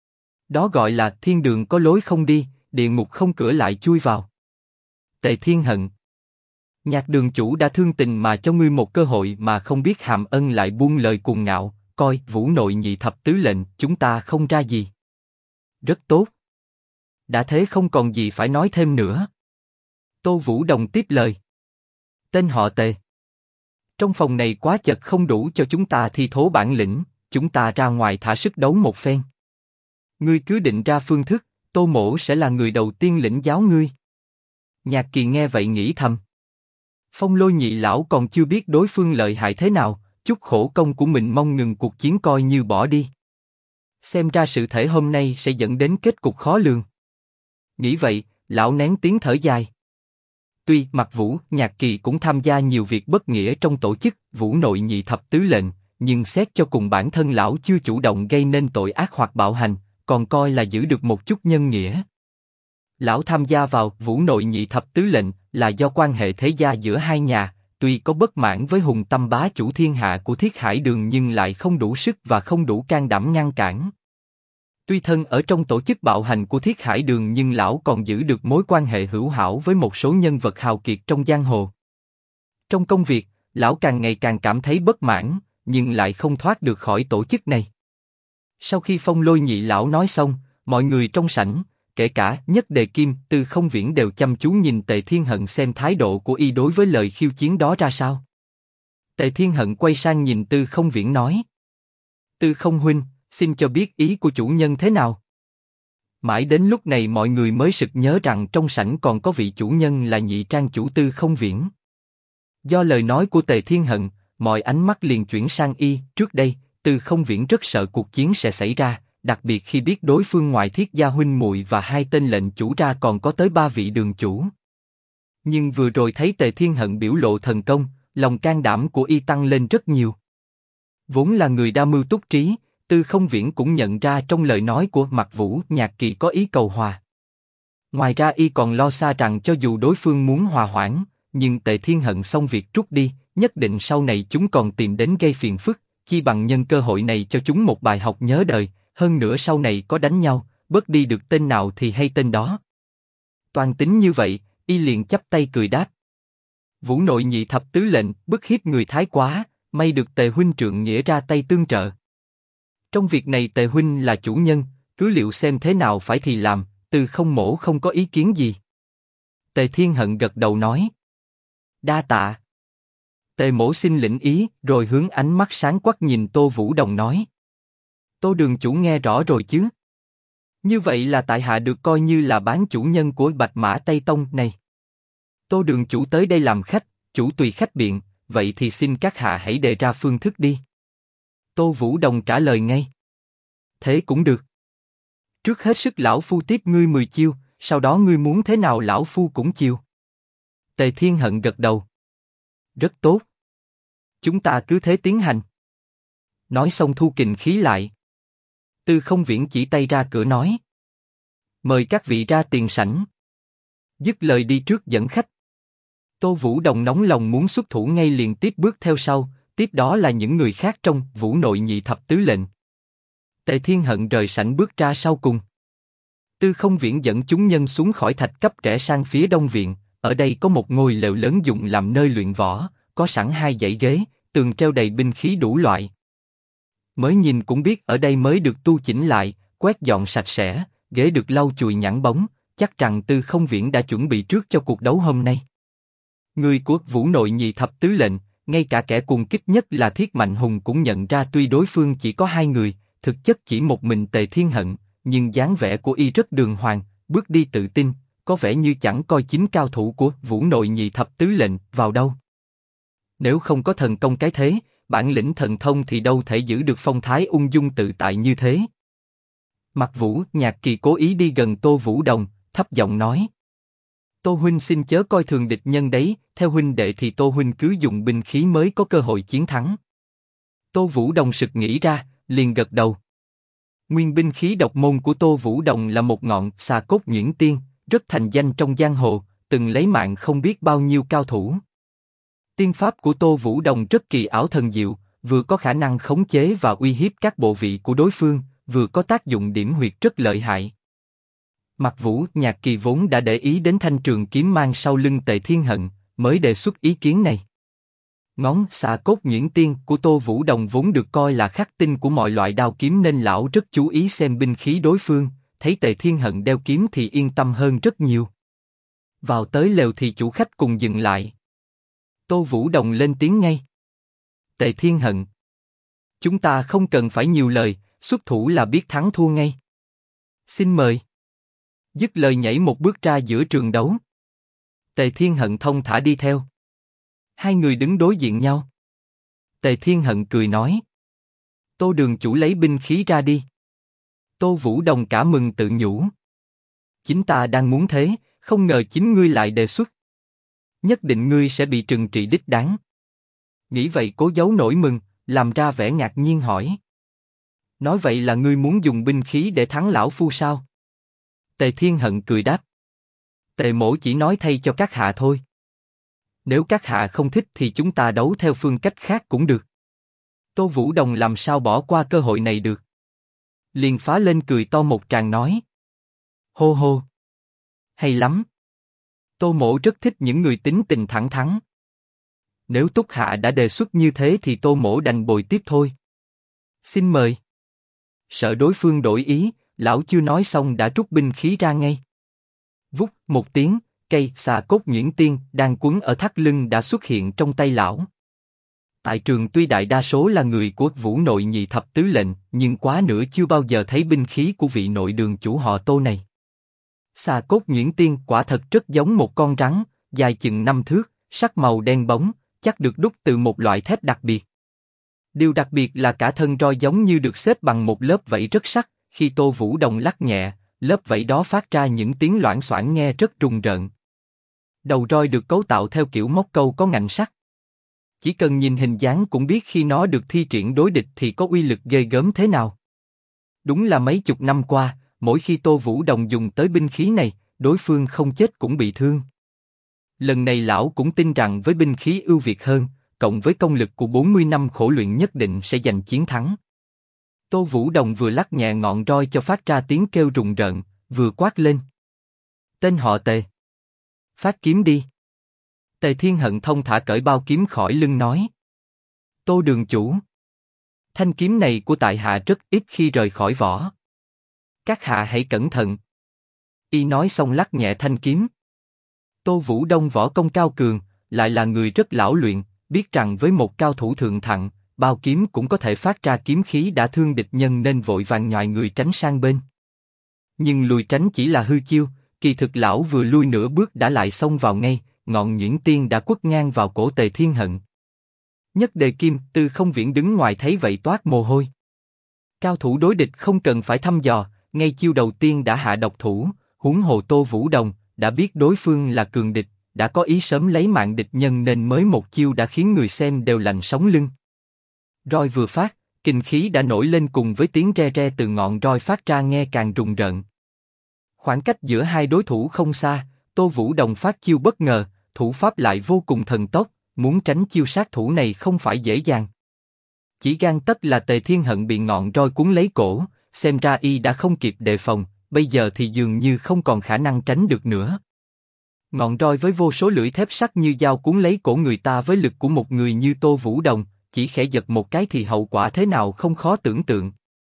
Speaker 1: Đó gọi là thiên đường có lối không đi, địa ngục không cửa lại chui vào. Tề Thiên Hận: Nhạc đường chủ đã thương tình mà cho ngươi một cơ hội mà không biết hàm ân lại buông lời cuồng ngạo, coi Vũ nội nhị thập tứ lệnh chúng ta không ra gì. Rất tốt. Đã thế không còn gì phải nói thêm nữa. Tô Vũ Đồng tiếp lời: Tên họ Tề. Trong phòng này quá chật không đủ cho chúng ta thi thố bản lĩnh, chúng ta ra ngoài thả sức đấu một phen. Ngươi cứ định ra phương thức, Tô mỗ sẽ là người đầu tiên lĩnh giáo ngươi. Nhạc Kỳ nghe vậy nghĩ thầm: Phong Lôi nhị lão còn chưa biết đối phương lợi hại thế nào, chút khổ công của mình mong ngừng cuộc chiến coi như bỏ đi. Xem ra sự thể hôm nay sẽ dẫn đến kết cục khó lường. Nghĩ vậy, lão nén tiếng thở dài. Tuy Mặc Vũ, Nhạc Kỳ cũng tham gia nhiều việc bất nghĩa trong tổ chức Vũ Nội Nhị Thập Tứ Lệnh, nhưng xét cho cùng bản thân lão chưa chủ động gây nên tội ác hoặc bạo hành, còn coi là giữ được một chút nhân nghĩa. Lão tham gia vào Vũ Nội Nhị Thập Tứ Lệnh là do quan hệ thế gia giữa hai nhà, tuy có bất mãn với hùng tâm bá chủ thiên hạ của Thiết Hải Đường nhưng lại không đủ sức và không đủ can đảm ngăn cản. Tuy thân ở trong tổ chức bạo hành của Thiết Hải Đường nhưng lão còn giữ được mối quan hệ hữu hảo với một số nhân vật hào kiệt trong giang hồ. Trong công việc, lão càng ngày càng cảm thấy bất mãn, nhưng lại không thoát được khỏi tổ chức này. Sau khi Phong Lôi nhị lão nói xong, mọi người trong sảnh, kể cả Nhất Đề Kim, Tư Không Viễn đều chăm chú nhìn Tề Thiên Hận xem thái độ của y đối với lời khiêu chiến đó ra sao. Tề Thiên Hận quay sang nhìn Tư Không Viễn nói: Tư Không huynh, xin cho biết ý của chủ nhân thế nào. Mãi đến lúc này mọi người mới sực nhớ rằng trong sảnh còn có vị chủ nhân là nhị trang chủ Tư Không Viễn. Do lời nói của Tề Thiên Hận, mọi ánh mắt liền chuyển sang y. Trước đây, Tư Không Viễn rất sợ cuộc chiến sẽ xảy ra, đặc biệt khi biết đối phương ngoài Thiết gia huynh muội và hai tên lệnh chủ ra còn có tới 3 vị đường chủ. Nhưng vừa rồi thấy Tề Thiên Hận biểu lộ thần công, lòng can đảm của y tăng lên rất nhiều. Vốn là người đa mưu túc trí, Tư Không Viễn cũng nhận ra trong lời nói của Mặc Vũ, Nhạc Kỳ có ý cầu hòa. Ngoài ra y còn lo xa rằng cho dù đối phương muốn hòa hoãn, nhưng Tề Thiên Hận xong việc trút đi, nhất định sau này chúng còn tìm đến gây phiền phức, chi bằng nhân cơ hội này cho chúng một bài học nhớ đời, hơn nữa sau này có đánh nhau, bớt đi được tên nào thì hay tên đó. Toan tính như vậy, y liền chắp tay cười đáp: Vũ Nội Nhị Thập Tứ Lệnh, bức hiếp người thái quá, may được Tề huynh trượng nghĩa ra tay tương trợ. Trong việc này Tề huynh là chủ nhân, cứ liệu xem thế nào phải thì làm, Tư Không mỗ không có ý kiến gì. Tề Thiên Hận gật đầu nói: Đa tạ. Tề mỗ xin lĩnh ý, rồi hướng ánh mắt sáng quắc nhìn Tô Vũ Đồng nói: Tô đường chủ nghe rõ rồi chứ? Như vậy là tại hạ được coi như là bán chủ nhân của Bạch Mã Tây Tông này. Tô đường chủ tới đây làm khách, chủ tùy khách biện, vậy thì xin các hạ hãy đề ra phương thức đi. Tô Vũ Đồng trả lời ngay: Thế cũng được. Trước hết sức lão phu tiếp ngươi 10 chiêu, sau đó ngươi muốn thế nào lão phu cũng chiêu. Tề Thiên Hận gật đầu: Rất tốt. Chúng ta cứ thế tiến hành. Nói xong thu kình khí lại. Tư Không Viễn chỉ tay ra cửa nói: Mời các vị ra tiền sảnh. Dứt lời đi trước dẫn khách. Tô Vũ Đồng nóng lòng muốn xuất thủ ngay liền tiếp bước theo sau, tiếp đó là những người khác trong Vũ Nội Nhị Thập Tứ Lệnh. Tề Thiên Hận rời sảnh bước ra sau cùng. Tư Không Viễn dẫn chúng nhân xuống khỏi thạch cấp rẽ sang phía đông viện, ở đây có một ngôi lều lớn dùng làm nơi luyện võ, có sẵn 2 dãy ghế, tường treo đầy binh khí đủ loại. Mới nhìn cũng biết ở đây mới được tu chỉnh lại, quét dọn sạch sẽ, ghế được lau chùi nhẵn bóng, chắc rằng Tư Không Viễn đã chuẩn bị trước cho cuộc đấu hôm nay. Người của Vũ Nội Nhị Thập Tứ Lệnh, ngay cả kẻ cuồng kích nhất là Thiết Mạnh Hùng cũng nhận ra tuy đối phương chỉ có 2 người, thực chất chỉ một mình Tề Thiên Hận, nhưng dáng vẻ của y rất đường hoàng, bước đi tự tin, có vẻ như chẳng coi chính cao thủ của Vũ Nội Nhị Thập Tứ Lệnh vào đâu. Nếu không có thần công cái thế, bản lĩnh thần thông thì đâu thể giữ được phong thái ung dung tự tại như thế. Mặc Vũ, Nhạc Kỳ cố ý đi gần Tô Vũ Đồng, thấp giọng nói: Tô huynh xin chớ coi thường địch nhân đấy, theo huynh đệ thì Tô huynh cứ dùng binh khí mới có cơ hội chiến thắng. Tô Vũ Đồng sực nghĩ ra, liền gật đầu. Nguyên binh khí độc môn của Tô Vũ Đồng là một ngọn xà cốt nhuyễn tiên, rất thành danh trong giang hồ, từng lấy mạng không biết bao nhiêu cao thủ. Tiên pháp của Tô Vũ Đồng rất kỳ ảo thần diệu, vừa có khả năng khống chế và uy hiếp các bộ vị của đối phương, vừa có tác dụng điểm huyệt rất lợi hại. Mặc Vũ, Nhạc Kỳ vốn đã để ý đến thanh trường kiếm mang sau lưng Tề Thiên Hận, mới đề xuất ý kiến này. Ngón xà cốt nhuyễn tiên của Tô Vũ Đồng vốn được coi là khắc tinh của mọi loại đao kiếm nên lão rất chú ý xem binh khí đối phương, thấy Tề Thiên Hận đeo kiếm thì yên tâm hơn rất nhiều. Vào tới lều thì chủ khách cùng dừng lại. Tô Vũ Đồng lên tiếng ngay: Tề Thiên Hận, chúng ta không cần phải nhiều lời, xuất thủ là biết thắng thua ngay. Xin mời. Dứt lời nhảy một bước ra giữa trường đấu. Tề Thiên Hận thông thả đi theo. Hai người đứng đối diện nhau. Tề Thiên Hận cười nói. Tô đường chủ lấy binh khí ra đi. Tô Vũ Đồng cả mừng tự nhủ. Chính ta đang muốn thế, không ngờ chính ngươi lại đề xuất. Nhất định ngươi sẽ bị trừng trị đích đáng. Nghĩ vậy cố giấu nỗi mừng, làm ra vẻ ngạc nhiên hỏi. Nói vậy là ngươi muốn dùng binh khí để thắng lão phu sao? Tề Thiên Hận cười đáp. Tề mỗ chỉ nói thay cho các hạ thôi. Nếu các hạ không thích thì chúng ta đấu theo phương cách khác cũng được. Tô Vũ Đồng làm sao bỏ qua cơ hội này được. Liền phá lên cười to một tràng nói. Hô hô. Hay lắm. Tô mỗ rất thích những người tính tình thẳng thắn. Nếu Túc Hạ đã đề xuất như thế thì Tô mỗ đành bồi tiếp thôi. Xin mời. Sợ đối phương đổi ý, lão chưa nói xong đã rút binh khí ra ngay. Vút một tiếng, cây xà cốt nhuyễn tiên đang quấn ở thắt lưng đã xuất hiện trong tay lão. Tại trường tuy đại đa số là người của Vũ Nội nhị thập tứ lệnh, nhưng quá nữa chưa bao giờ thấy binh khí của vị nội đường chủ họ Tô này. Xà cốt nhuyễn tiên quả thật rất giống một con rắn, dài chừng 5 thước, sắc màu đen bóng, chắc được đúc từ một loại thép đặc biệt. Điều đặc biệt là cả thân roi giống như được xếp bằng một lớp vảy rất sắc, khi Tô Vũ Đồng lắc nhẹ, lớp vảy đó phát ra những tiếng loảng xoảng nghe rất rùng rợn. Đầu roi được cấu tạo theo kiểu móc câu có ngạnh sắc. Chỉ cần nhìn hình dáng cũng biết khi nó được thi triển đối địch thì có uy lực ghê gớm thế nào. Đúng là mấy chục năm qua, mỗi khi Tô Vũ Đồng dùng tới binh khí này, đối phương không chết cũng bị thương. Lần này lão cũng tin rằng với binh khí ưu việt hơn, cộng với công lực của 40 năm khổ luyện nhất định sẽ giành chiến thắng. Tô Vũ Đồng vừa lắc nhẹ ngọn roi cho phát ra tiếng kêu rùng rợn, vừa quát lên. Tên họ Tề. Phát kiếm đi. Tề Thiên Hận thông thả cởi bao kiếm khỏi lưng nói. Tô đường chủ. Thanh kiếm này của tại hạ rất ít khi rời khỏi vỏ. Các hạ hãy cẩn thận. Y nói xong lắc nhẹ thanh kiếm. Tô Vũ Đông võ công cao cường, lại là người rất lão luyện, biết rằng với một cao thủ thượng thặng, bao kiếm cũng có thể phát ra kiếm khí đã thương địch nhân nên vội vàng nhòi người tránh sang bên. Nhưng lùi tránh chỉ là hư chiêu, kỳ thực lão vừa lui nửa bước đã lại xông vào ngay, ngọn nhuyễn tiên đã quất ngang vào cổ Tề Thiên Hận. Nhất Đề Kim Tư không viễn đứng ngoài thấy vậy toát mồ hôi. Cao thủ đối địch không cần phải thăm dò, ngay chiêu đầu tiên đã hạ độc thủ, huống hồ Tô Vũ Đồng đã biết đối phương là cường địch, đã có ý sớm lấy mạng địch nhân nên mới một chiêu đã khiến người xem đều lạnh sống lưng. Roi vừa phát, kinh khí đã nổi lên cùng với tiếng re re từ ngọn roi phát ra nghe càng rùng rợn. Khoảng cách giữa hai đối thủ không xa, Tô Vũ Đồng phát chiêu bất ngờ, thủ pháp lại vô cùng thần tốc, muốn tránh chiêu sát thủ này không phải dễ dàng. Chỉ gan tất là Tề Thiên Hận bị ngọn roi cuốn lấy cổ, xem ra y đã không kịp đề phòng, bây giờ thì dường như không còn khả năng tránh được nữa. Ngọn roi với vô số lưỡi thép sắc như dao cuốn lấy cổ người ta với lực của một người như Tô Vũ Đồng, chỉ khẽ giật một cái thì hậu quả thế nào không khó tưởng tượng.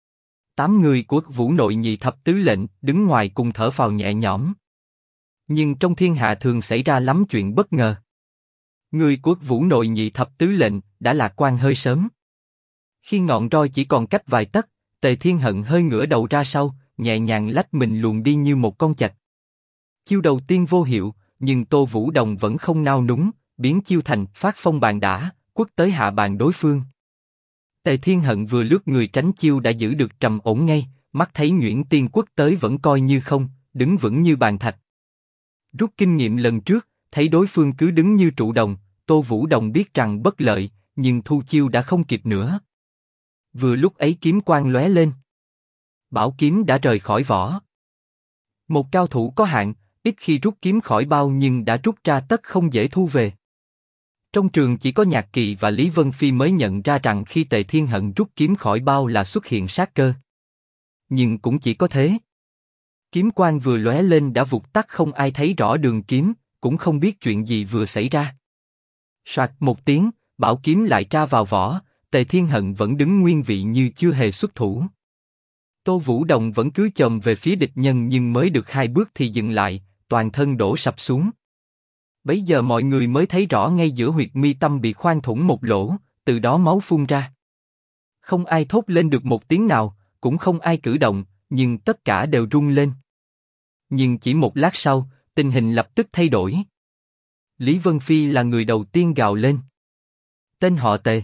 Speaker 1: 8 người của Vũ Nội nhị thập tứ lệnh đứng ngoài cùng thở phào nhẹ nhõm. Nhưng trong thiên hạ thường xảy ra lắm chuyện bất ngờ. Người của Vũ Nội nhị thập tứ lệnh đã lạc quan hơi sớm. Khi ngọn roi chỉ còn cách vài tấc, Tề Thiên Hận hơi ngửa đầu ra sau, nhẹ nhàng lách mình luồn đi như một con chạch. Chiêu đầu tiên vô hiệu, nhưng Tô Vũ Đồng vẫn không nao núng, biến chiêu thành phát phong bàn đả, quất tới hạ bàn đối phương. Tề Thiên Hận vừa lướt người tránh chiêu đã giữ được trầm ổn ngay, mắt thấy nhuyễn tiên quất tới vẫn coi như không, đứng vững như bàn thạch. Rút kinh nghiệm lần trước, thấy đối phương cứ đứng như trụ đồng, Tô Vũ Đồng biết rằng bất lợi, nhưng thu chiêu đã không kịp nữa. Vừa lúc ấy kiếm quang lóe lên. Bảo kiếm đã rời khỏi vỏ. Một cao thủ có hạn, ít khi rút kiếm khỏi bao nhưng đã rút ra tất không dễ thu về. Trong trường chỉ có Nhạc Kỳ và Lý Vân Phi mới nhận ra rằng khi Tề Thiên Hận rút kiếm khỏi bao là xuất hiện sát cơ. Nhưng cũng chỉ có thế. Kiếm quang vừa lóe lên đã vụt tắt, không ai thấy rõ đường kiếm, cũng không biết chuyện gì vừa xảy ra. Soạt một tiếng, bảo kiếm lại tra vào vỏ, Tề Thiên Hận vẫn đứng nguyên vị như chưa hề xuất thủ. Tô Vũ Đồng vẫn cứ chồm về phía địch nhân nhưng mới được 2 bước thì dừng lại, toàn thân đổ sập xuống. Bấy giờ mọi người mới thấy rõ ngay giữa huyệt mi tâm bị khoan thủng một lỗ, từ đó máu phun ra. Không ai thốt lên được một tiếng nào, cũng không ai cử động, nhưng tất cả đều run lên. Nhưng chỉ một lát sau, tình hình lập tức thay đổi. Lý Vân Phi là người đầu tiên gào lên. Tên họ Tề.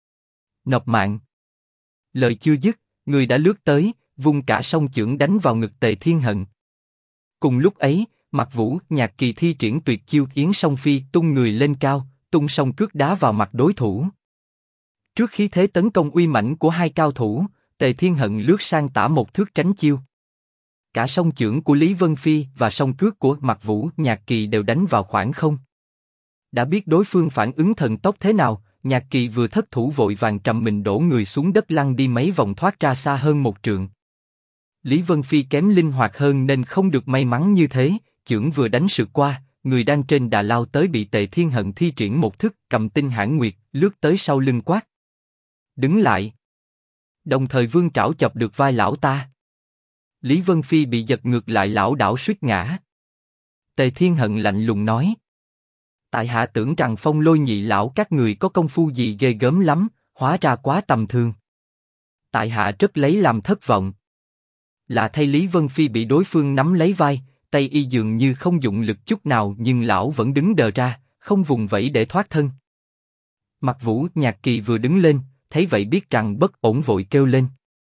Speaker 1: Nộp mạng. Lời chưa dứt, người đã lướt tới, vung cả song chưởng đánh vào ngực Tề Thiên Hận. Cùng lúc ấy, Mặc Vũ, Nhạc Kỳ thi triển tuyệt chiêu Yến Song Phi tung người lên cao, tung song cước đá vào mặt đối thủ. Trước khí thế tấn công uy mãnh của hai cao thủ, Tề Thiên Hận lướt sang tả một thước tránh chiêu. Cả song chưởng của Lý Vân Phi và song cước của Mặc Vũ, Nhạc Kỳ đều đánh vào khoảng không. Đã biết đối phương phản ứng thần tốc thế nào, Nhạc Kỳ vừa thất thủ vội vàng trầm mình đổ người xuống đất lăn đi mấy vòng thoát ra xa hơn một trượng. Lý Vân Phi kém linh hoạt hơn nên không được may mắn như thế, chưởng vừa đánh sượt qua, người đang trên đà lao tới bị Tề Thiên Hận thi triển một thức cầm tinh hãn nguyệt, lướt tới sau lưng quát. Đứng lại. Đồng thời vươn trảo chọc được vai lão ta. Lý Vân Phi bị giật ngược lại lảo đảo suýt ngã. Tề Thiên Hận lạnh lùng nói. Tại hạ tưởng rằng Phong Lôi nhị lão các người có công phu gì ghê gớm lắm, hóa ra quá tầm thường. Tại hạ rất lấy làm thất vọng. Lạ thay Lý Vân Phi bị đối phương nắm lấy vai, tay y dường như không dụng lực chút nào nhưng lão vẫn đứng đờ ra, không vùng vẫy để thoát thân. Mặc Vũ, Nhạc Kỳ vừa đứng lên, thấy vậy biết rằng bất ổn vội kêu lên.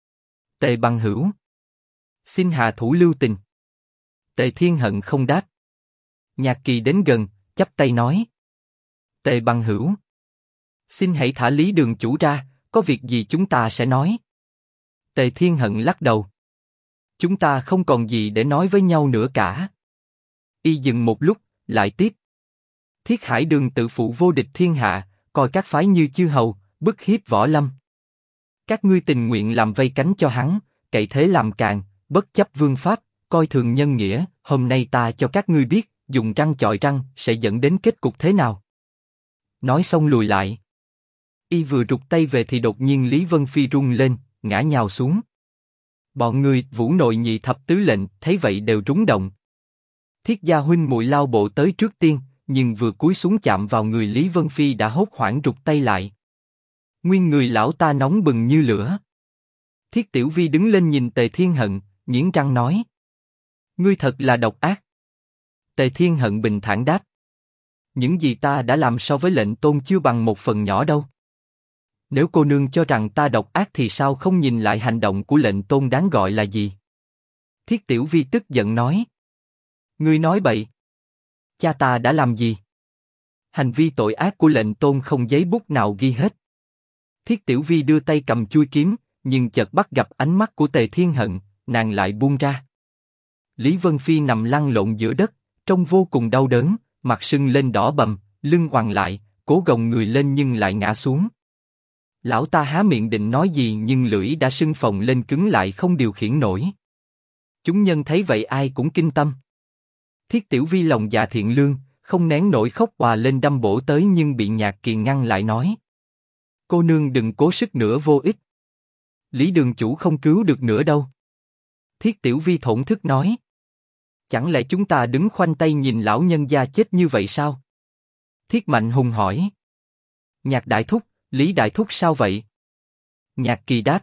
Speaker 1: Tề bằng hữu. Xin hạ thủ lưu tình. Tề Thiên Hận không đáp. Nhạc Kỳ đến gần, chắp tay nói. Tề bằng hữu. Xin hãy thả Lý đường chủ ra, có việc gì chúng ta sẽ nói. Tề Thiên Hận lắc đầu. Chúng ta không còn gì để nói với nhau nữa cả. Y dừng một lúc, lại tiếp. Thiết Hải Đường tự phụ vô địch thiên hạ, coi các phái như chư hầu, bức hiếp võ lâm. Các ngươi tình nguyện làm vây cánh cho hắn, cậy thế làm càn, bất chấp vương pháp, coi thường nhân nghĩa. Hôm nay ta cho các ngươi biết, dùng răng chọi răng sẽ dẫn đến kết cục thế nào. Nói xong lùi lại. Y vừa rụt tay về thì đột nhiên Lý Vân Phi rung lên, ngã nhào xuống. Bọn người Vũ Nội nhị thập tứ lệnh thấy vậy đều rúng động. Thiết gia huynh muội lao bộ tới trước tiên, nhưng vừa cúi xuống chạm vào người Lý Vân Phi đã hốt hoảng rụt tay lại. Nguyên người lão ta nóng bừng như lửa. Thiết Tiểu Vi đứng lên nhìn Tề Thiên Hận, nghiến răng nói: ngươi thật là độc ác. Tề Thiên Hận bình thản đáp: những gì ta đã làm so với lệnh tôn chưa bằng một phần nhỏ đâu. Nếu cô nương cho rằng ta độc ác thì sao không nhìn lại hành động của lệnh tôn đáng gọi là gì? Thiết Tiểu Vi tức giận nói: ngươi nói bậy. Cha ta đã làm gì? Hành vi tội ác của lệnh tôn không giấy bút nào ghi hết. Thiết Tiểu Vi đưa tay cầm chuôi kiếm, nhưng chợt bắt gặp ánh mắt của Tề Thiên Hận, nàng lại buông ra. Lý Vân Phi nằm lăn lộn giữa đất, trông vô cùng đau đớn, mặt sưng lên đỏ bầm, lưng oằn lại, cố gồng người lên nhưng lại ngã xuống. Lão ta há miệng định nói gì nhưng lưỡi đã sưng phồng lên cứng lại không điều khiển nổi. Chúng nhân thấy vậy ai cũng kinh tâm. Thiết Tiểu Vi lòng dạ thiện lương, không nén nổi khóc òa lên đâm bổ tới nhưng bị Nhạc Kỳ ngăn lại nói: cô nương đừng cố sức nữa vô ích. Lý đường chủ không cứu được nữa đâu. Thiết Tiểu Vi thổn thức nói: chẳng lẽ chúng ta đứng khoanh tay nhìn lão nhân gia chết như vậy sao? Thiết Mạnh Hùng hỏi: Nhạc đại thúc, Lý đại thúc sao vậy? Nhạc Kỳ đáp: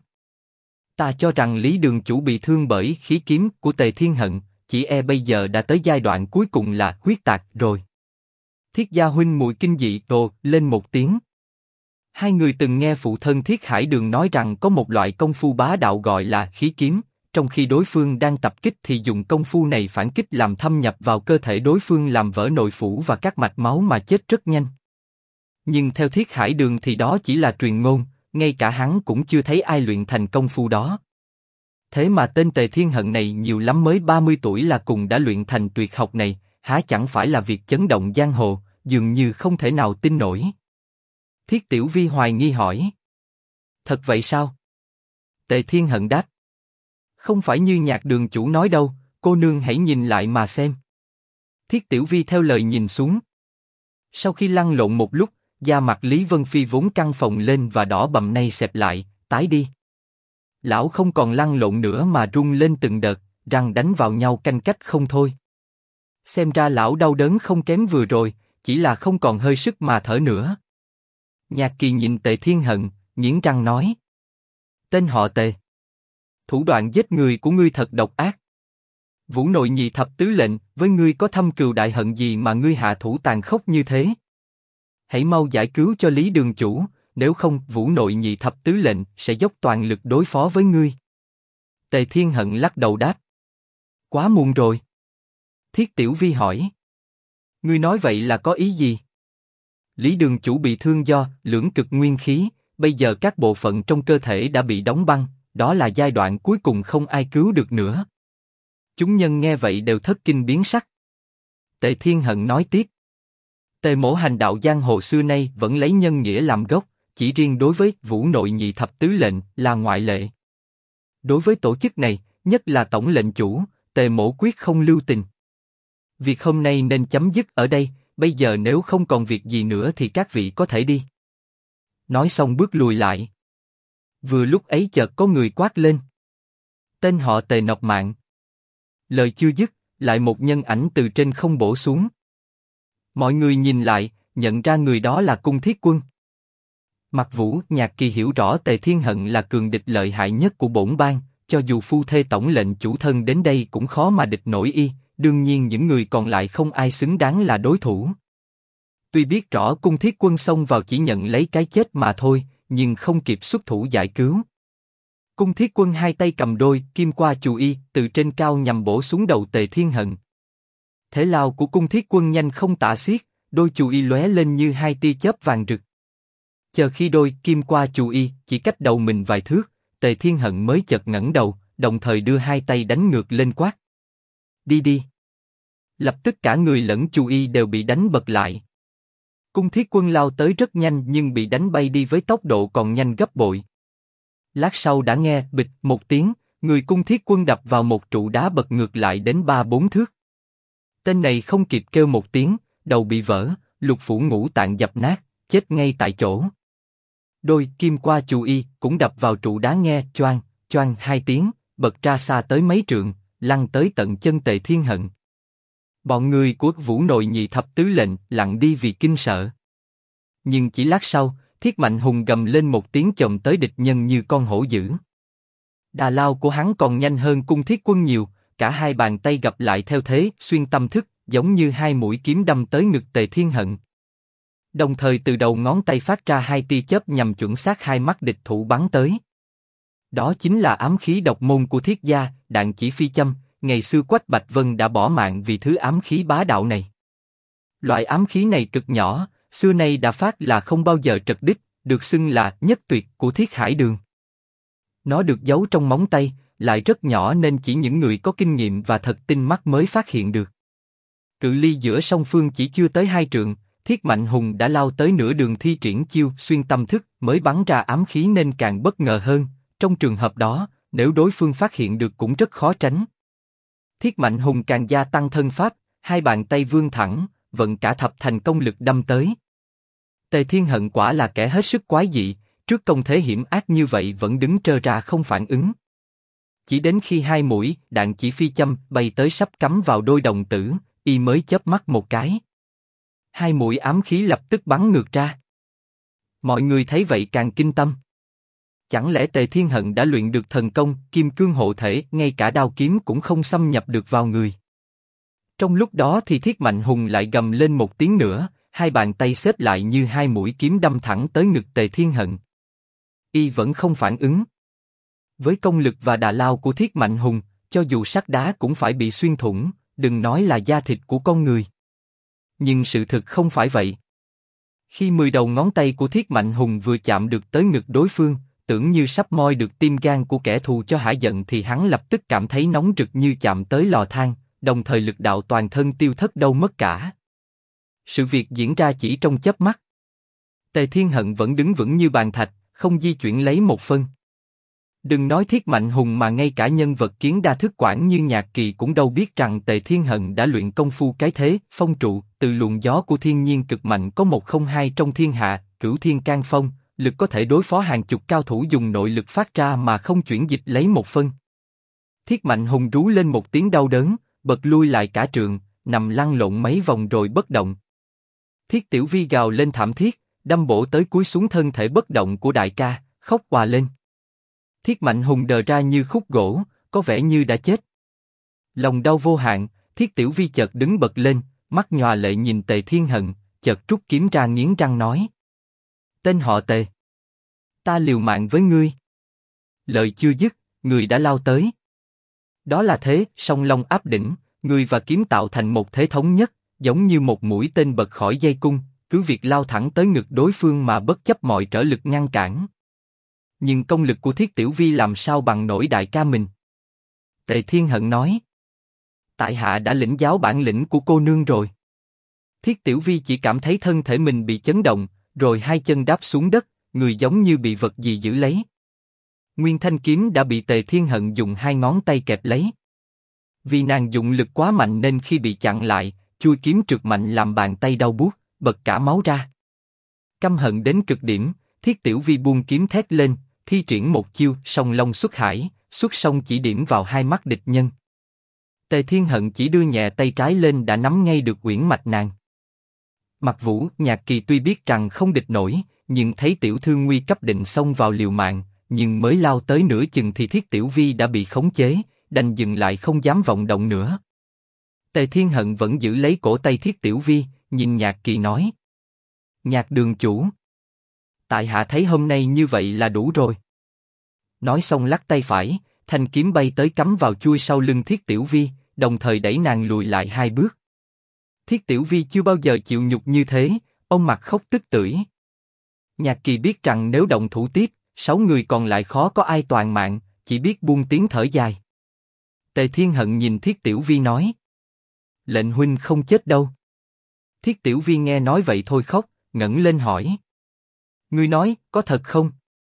Speaker 1: ta cho rằng Lý đường chủ bị thương bởi khí kiếm của Tề Thiên Hận, chỉ e bây giờ đã tới giai đoạn cuối cùng là huyết tạc rồi. Thiết gia huynh muội kinh dị ồ lên một tiếng. Hai người từng nghe phụ thân Thiết Hải Đường nói rằng có một loại công phu bá đạo gọi là khí kiếm, trong khi đối phương đang tập kích thì dùng công phu này phản kích làm thâm nhập vào cơ thể đối phương làm vỡ nội phủ và các mạch máu mà chết rất nhanh. Nhưng theo Thiết Hải Đường thì đó chỉ là truyền ngôn, ngay cả hắn cũng chưa thấy ai luyện thành công phu đó. Thế mà tên Tề Thiên Hận này nhiều lắm mới 30 tuổi là cùng đã luyện thành tuyệt học này, há chẳng phải là việc chấn động giang hồ, dường như không thể nào tin nổi. Thiết Tiểu Vi hoài nghi hỏi: thật vậy sao? Tề Thiên Hận đáp: không phải như Nhạc đường chủ nói đâu, cô nương hãy nhìn lại mà xem. Thiết Tiểu Vi theo lời nhìn xuống. Sau khi lăn lộn một lúc, da mặt Lý Vân Phi vốn căng phồng lên và đỏ bầm nay xẹp lại, tái đi. Lão không còn lăn lộn nữa mà rung lên từng đợt, răng đánh vào nhau canh cách không thôi. Xem ra lão đau đớn không kém vừa rồi, chỉ là không còn hơi sức mà thở nữa. Nhạc Kỳ nhìn Tề Thiên Hận, nghiến răng nói: tên họ Tề, thủ đoạn giết người của ngươi thật độc ác. Vũ Nội Nhị Thập Tứ Lệnh, với ngươi có thâm cừu đại hận gì mà ngươi hạ thủ tàn khốc như thế? Hãy mau giải cứu cho Lý Đường chủ, nếu không Vũ Nội Nhị Thập Tứ Lệnh sẽ dốc toàn lực đối phó với ngươi. Tề Thiên Hận lắc đầu đáp. Quá muộn rồi. Thiết Tiểu Vi hỏi. Ngươi nói vậy là có ý gì? Lý Đường chủ bị thương do lưỡng cực nguyên khí, bây giờ các bộ phận trong cơ thể đã bị đóng băng, đó là giai đoạn cuối cùng không ai cứu được nữa. Chúng nhân nghe vậy đều thất kinh biến sắc. Tề Thiên Hận nói tiếp. Tề mỗ hành đạo giang hồ xưa nay vẫn lấy nhân nghĩa làm gốc, chỉ riêng đối với Vũ Nội Nhị Thập Tứ Lệnh là ngoại lệ. Đối với tổ chức này, nhất là tổng lệnh chủ, Tề mỗ quyết không lưu tình. Việc hôm nay nên chấm dứt ở đây, bây giờ nếu không còn việc gì nữa thì các vị có thể đi. Nói xong bước lùi lại. Vừa lúc ấy chợt có người quát lên. Tên họ Tề nọc mạng. Lời chưa dứt, lại một nhân ảnh từ trên không bổ xuống. Mọi người nhìn lại, nhận ra người đó là Cung Thiết Quân. Mặc Vũ, Nhạc Kỳ hiểu rõ Tề Thiên Hận là cường địch lợi hại nhất của bổn bang, cho dù phu thê tổng lệnh chủ thân đến đây cũng khó mà địch nổi y, đương nhiên những người còn lại không ai xứng đáng là đối thủ. Tuy biết rõ Cung Thiết Quân xông vào chỉ nhận lấy cái chết mà thôi, nhưng không kịp xuất thủ giải cứu. Cung Thiết Quân hai tay cầm đôi kim qua chù y, từ trên cao nhằm bổ xuống đầu Tề Thiên Hận. Thế lao của Cung Thiết Quân nhanh không tả xiết, đôi chù y lóe lên như hai tia chớp vàng rực. Chờ khi đôi kim qua chù y chỉ cách đầu mình vài thước, Tề Thiên Hận mới chợt ngẩng đầu, đồng thời đưa hai tay đánh ngược lên quát. Đi đi. Lập tức cả người lẫn chù y đều bị đánh bật lại. Cung Thiết Quân lao tới rất nhanh nhưng bị đánh bay đi với tốc độ còn nhanh gấp bội. Lát sau đã nghe bịch một tiếng, người Cung Thiết Quân đập vào một trụ đá bật ngược lại đến 3-4 thước. Tên này không kịp kêu một tiếng, đầu bị vỡ, lục phủ ngũ tạng dập nát, chết ngay tại chỗ. Đôi kim qua chù y cũng đập vào trụ đá nghe choang, choang hai tiếng, bật ra xa tới mấy trượng, lăn tới tận chân Tề Thiên Hận. Bọn người của Vũ Nội Nhị Thập Tứ Lệnh lặng đi vì kinh sợ. Nhưng chỉ lát sau, Thiết Mạnh Hùng gầm lên một tiếng chồm tới địch nhân như con hổ dữ. Đà lao của hắn còn nhanh hơn Cung Thiết Quân nhiều, cả hai bàn tay gặp lại theo thế xuyên tâm thức, giống như hai mũi kiếm đâm tới ngực Tề Thiên Hận. Đồng thời từ đầu ngón tay phát ra hai tia chớp nhằm chuẩn xác hai mắt địch thủ bắn tới. Đó chính là ám khí độc môn của Thiết gia, đạn chỉ phi châm. Ngày xưa Quách Bạch Vân đã bỏ mạng vì thứ ám khí bá đạo này. Loại ám khí này cực nhỏ, xưa nay đã phát là không bao giờ trật đích, được xưng là nhất tuyệt của Thiết Hải Đường. Nó được giấu trong móng tay, lại rất nhỏ nên chỉ những người có kinh nghiệm và thật tinh mắt mới phát hiện được. Cự ly giữa song phương chỉ chưa tới 2 trượng, Thiết Mạnh Hùng đã lao tới nửa đường thi triển chiêu xuyên tâm thức mới bắn ra ám khí nên càng bất ngờ hơn. Trong trường hợp đó, nếu đối phương phát hiện được cũng rất khó tránh. Thiết Mạnh Hùng càng gia tăng thân pháp, hai bàn tay vươn thẳng, vận cả thập thành công lực đâm tới. Tề Thiên Hận quả là kẻ hết sức quái dị, trước công thế hiểm ác như vậy vẫn đứng trơ ra không phản ứng. Chỉ đến khi hai mũi đạn chỉ phi châm bay tới sắp cắm vào đôi đồng tử, y mới chớp mắt một cái. Hai mũi ám khí lập tức bắn ngược ra. Mọi người thấy vậy càng kinh tâm. Chẳng lẽ Tề Thiên Hận đã luyện được thần công Kim Cương hộ thể, ngay cả đao kiếm cũng không xâm nhập được vào người. Trong lúc đó thì Thiết Mạnh Hùng lại gầm lên một tiếng nữa, hai bàn tay xếp lại như hai mũi kiếm đâm thẳng tới ngực Tề Thiên Hận. Y vẫn không phản ứng. Với công lực và đà lao của Thiết Mạnh Hùng, cho dù sắt đá cũng phải bị xuyên thủng, đừng nói là da thịt của con người. Nhưng sự thực không phải vậy. Khi 10 đầu ngón tay của Thiết Mạnh Hùng vừa chạm được tới ngực đối phương, tưởng như sắp moi được tim gan của kẻ thù cho hả giận thì hắn lập tức cảm thấy nóng rực như chạm tới lò than, đồng thời lực đạo toàn thân tiêu thất đâu mất cả. Sự việc diễn ra chỉ trong chớp mắt. Tề Thiên Hận vẫn đứng vững như bàn thạch, không di chuyển lấy một phân. Đừng nói Thiết Mạnh Hùng mà ngay cả nhân vật kiến đa thức quản như Nhạc Kỳ cũng đâu biết rằng Tề Thiên Hận đã luyện công phu cái thế, phong trụ, từ luồng gió của thiên nhiên cực mạnh có 102 trong thiên hạ, Cửu Thiên Can Phong, lực có thể đối phó hàng chục cao thủ dùng nội lực phát ra mà không chuyển dịch lấy một phân. Thiết Mạnh Hùng rú lên một tiếng đau đớn, bật lui lại cả trường, nằm lăn lộn mấy vòng rồi bất động. Thiết Tiểu Vi gào lên thảm thiết, đâm bổ tới cúi xuống thân thể bất động của đại ca, khóc òa lên. Thiết Mạnh Hùng đờ ra như khúc gỗ, có vẻ như đã chết. Lòng đau vô hạn, Thiết Tiểu Vi chợt đứng bật lên, mắt nhòa lệ nhìn Tề Thiên Hận, chợt rút kiếm ra nghiến răng nói. Tên họ Tề. Ta liều mạng với ngươi. Lời chưa dứt, người đã lao tới. Đó là thế, song long áp đỉnh, người và kiếm tạo thành một thế thống nhất, giống như một mũi tên bật khỏi dây cung, cứ việc lao thẳng tới ngực đối phương mà bất chấp mọi trở lực ngăn cản. Nhưng công lực của Thiết Tiểu Vi làm sao bằng nổi đại ca mình? Tề Thiên Hận nói. Tại hạ đã lĩnh giáo bản lĩnh của cô nương rồi. Thiết Tiểu Vi chỉ cảm thấy thân thể mình bị chấn động, rồi hai chân đáp xuống đất, người giống như bị vật gì giữ lấy. Nguyên thanh kiếm đã bị Tề Thiên Hận dùng hai ngón tay kẹp lấy. Vì nàng dụng lực quá mạnh nên khi bị chặn lại, chui kiếm trượt mạnh làm bàn tay đau buốt, bật cả máu ra. Căm hận đến cực điểm, Thiết Tiểu Vi buông kiếm thét lên, thi triển một chiêu song long xuất hải, xuất song chỉ điểm vào hai mắt địch nhân. Tề Thiên Hận chỉ đưa nhẹ tay trái lên đã nắm ngay được uyển mạch nàng. Mặc Vũ, Nhạc Kỳ tuy biết rằng không địch nổi, nhưng thấy tiểu thư nguy cấp định xông vào liều mạng, nhưng mới lao tới nửa chừng thì Thiết Tiểu Vi đã bị khống chế, đành dừng lại không dám vọng động nữa. Tề Thiên Hận vẫn giữ lấy cổ tay Thiết Tiểu Vi, nhìn Nhạc Kỳ nói. Nhạc đường chủ. Tại hạ thấy hôm nay như vậy là đủ rồi. Nói xong lắc tay phải, thanh kiếm bay tới cắm vào chui sau lưng Thiết Tiểu Vi, đồng thời đẩy nàng lùi lại hai bước. Thiết Tiểu Vi chưa bao giờ chịu nhục như thế, ông mặt khóc tức tưởi. Nhạc Kỳ biết rằng nếu động thủ tiếp, 6 người còn lại khó có ai toàn mạng, chỉ biết buông tiếng thở dài. Tề Thiên Hận nhìn Thiết Tiểu Vi nói. Lệnh huynh không chết đâu. Thiết Tiểu Vi nghe nói vậy thôi khóc, ngẩng lên hỏi. Ngươi nói, có thật không?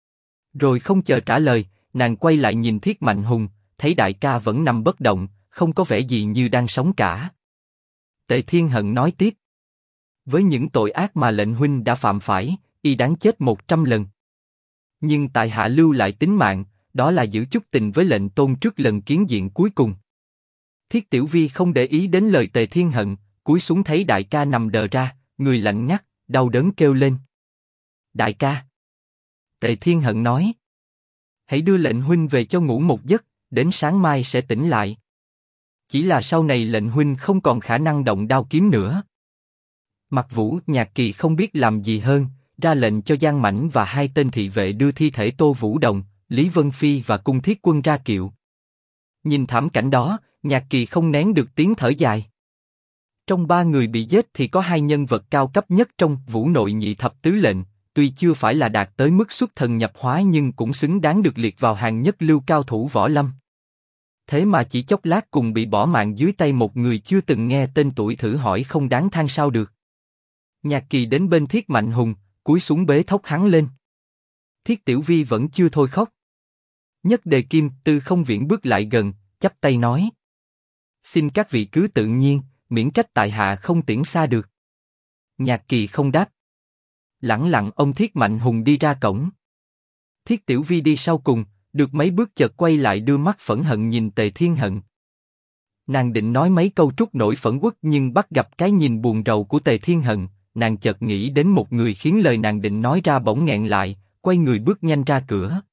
Speaker 1: Rồi không chờ trả lời, nàng quay lại nhìn Thiết Mạnh Hùng, thấy đại ca vẫn nằm bất động, không có vẻ gì như đang sống cả. Tề Thiên Hận nói tiếp. Với những tội ác mà lệnh huynh đã phạm phải, y đáng chết 100 lần. Nhưng tại hạ lưu lại tính mạng, đó là giữ chút tình với lệnh tôn trước lần kiến diện cuối cùng. Thiết Tiểu Vi không để ý đến lời Tề Thiên Hận, cúi xuống thấy đại ca nằm đờ ra, người lạnh ngắt, đau đớn kêu lên. Đại ca. Tề Thiên Hận nói. Hãy đưa lệnh huynh về cho ngủ một giấc, đến sáng mai sẽ tỉnh lại. Chỉ là sau này lệnh huynh không còn khả năng động đao kiếm nữa. Mặc Vũ, Nhạc Kỳ không biết làm gì hơn, ra lệnh cho Giang Mãnh và hai tên thị vệ đưa thi thể Tô Vũ Đồng, Lý Vân Phi và Cung Thiết Quân ra kiệu. Nhìn thảm cảnh đó, Nhạc Kỳ không nén được tiếng thở dài. Trong 3 người bị giết thì có 2 nhân vật cao cấp nhất trong Vũ Nội Nhị Thập Tứ Lệnh, tuy chưa phải là đạt tới mức xuất thần nhập hóa nhưng cũng xứng đáng được liệt vào hàng nhất lưu cao thủ võ lâm. Thế mà chỉ chốc lát cùng bị bỏ mạng dưới tay một người chưa từng nghe tên tuổi, thử hỏi không đáng than sao được. Nhạc Kỳ đến bên Thiết Mạnh Hùng, cúi xuống bế thốc hắn lên. Thiết Tiểu Vi vẫn chưa thôi khóc. Nhất Đề Kim Tư không viễn bước lại gần, chắp tay nói. Xin các vị cứ tự nhiên, miễn trách tại hạ không tiễn xa được. Nhạc Kỳ không đáp. Lẳng lặng ông Thiết Mạnh Hùng đi ra cổng. Thiết Tiểu Vi đi sau cùng, được mấy bước chợt quay lại đưa mắt phẫn hận nhìn Tề Thiên Hận. Nàng định nói mấy câu trút nổi phẫn uất nhưng bắt gặp cái nhìn buồn rầu của Tề Thiên Hận, nàng chợt nghĩ đến một người khiến lời nàng định nói ra bỗng nghẹn lại, quay người bước nhanh ra cửa.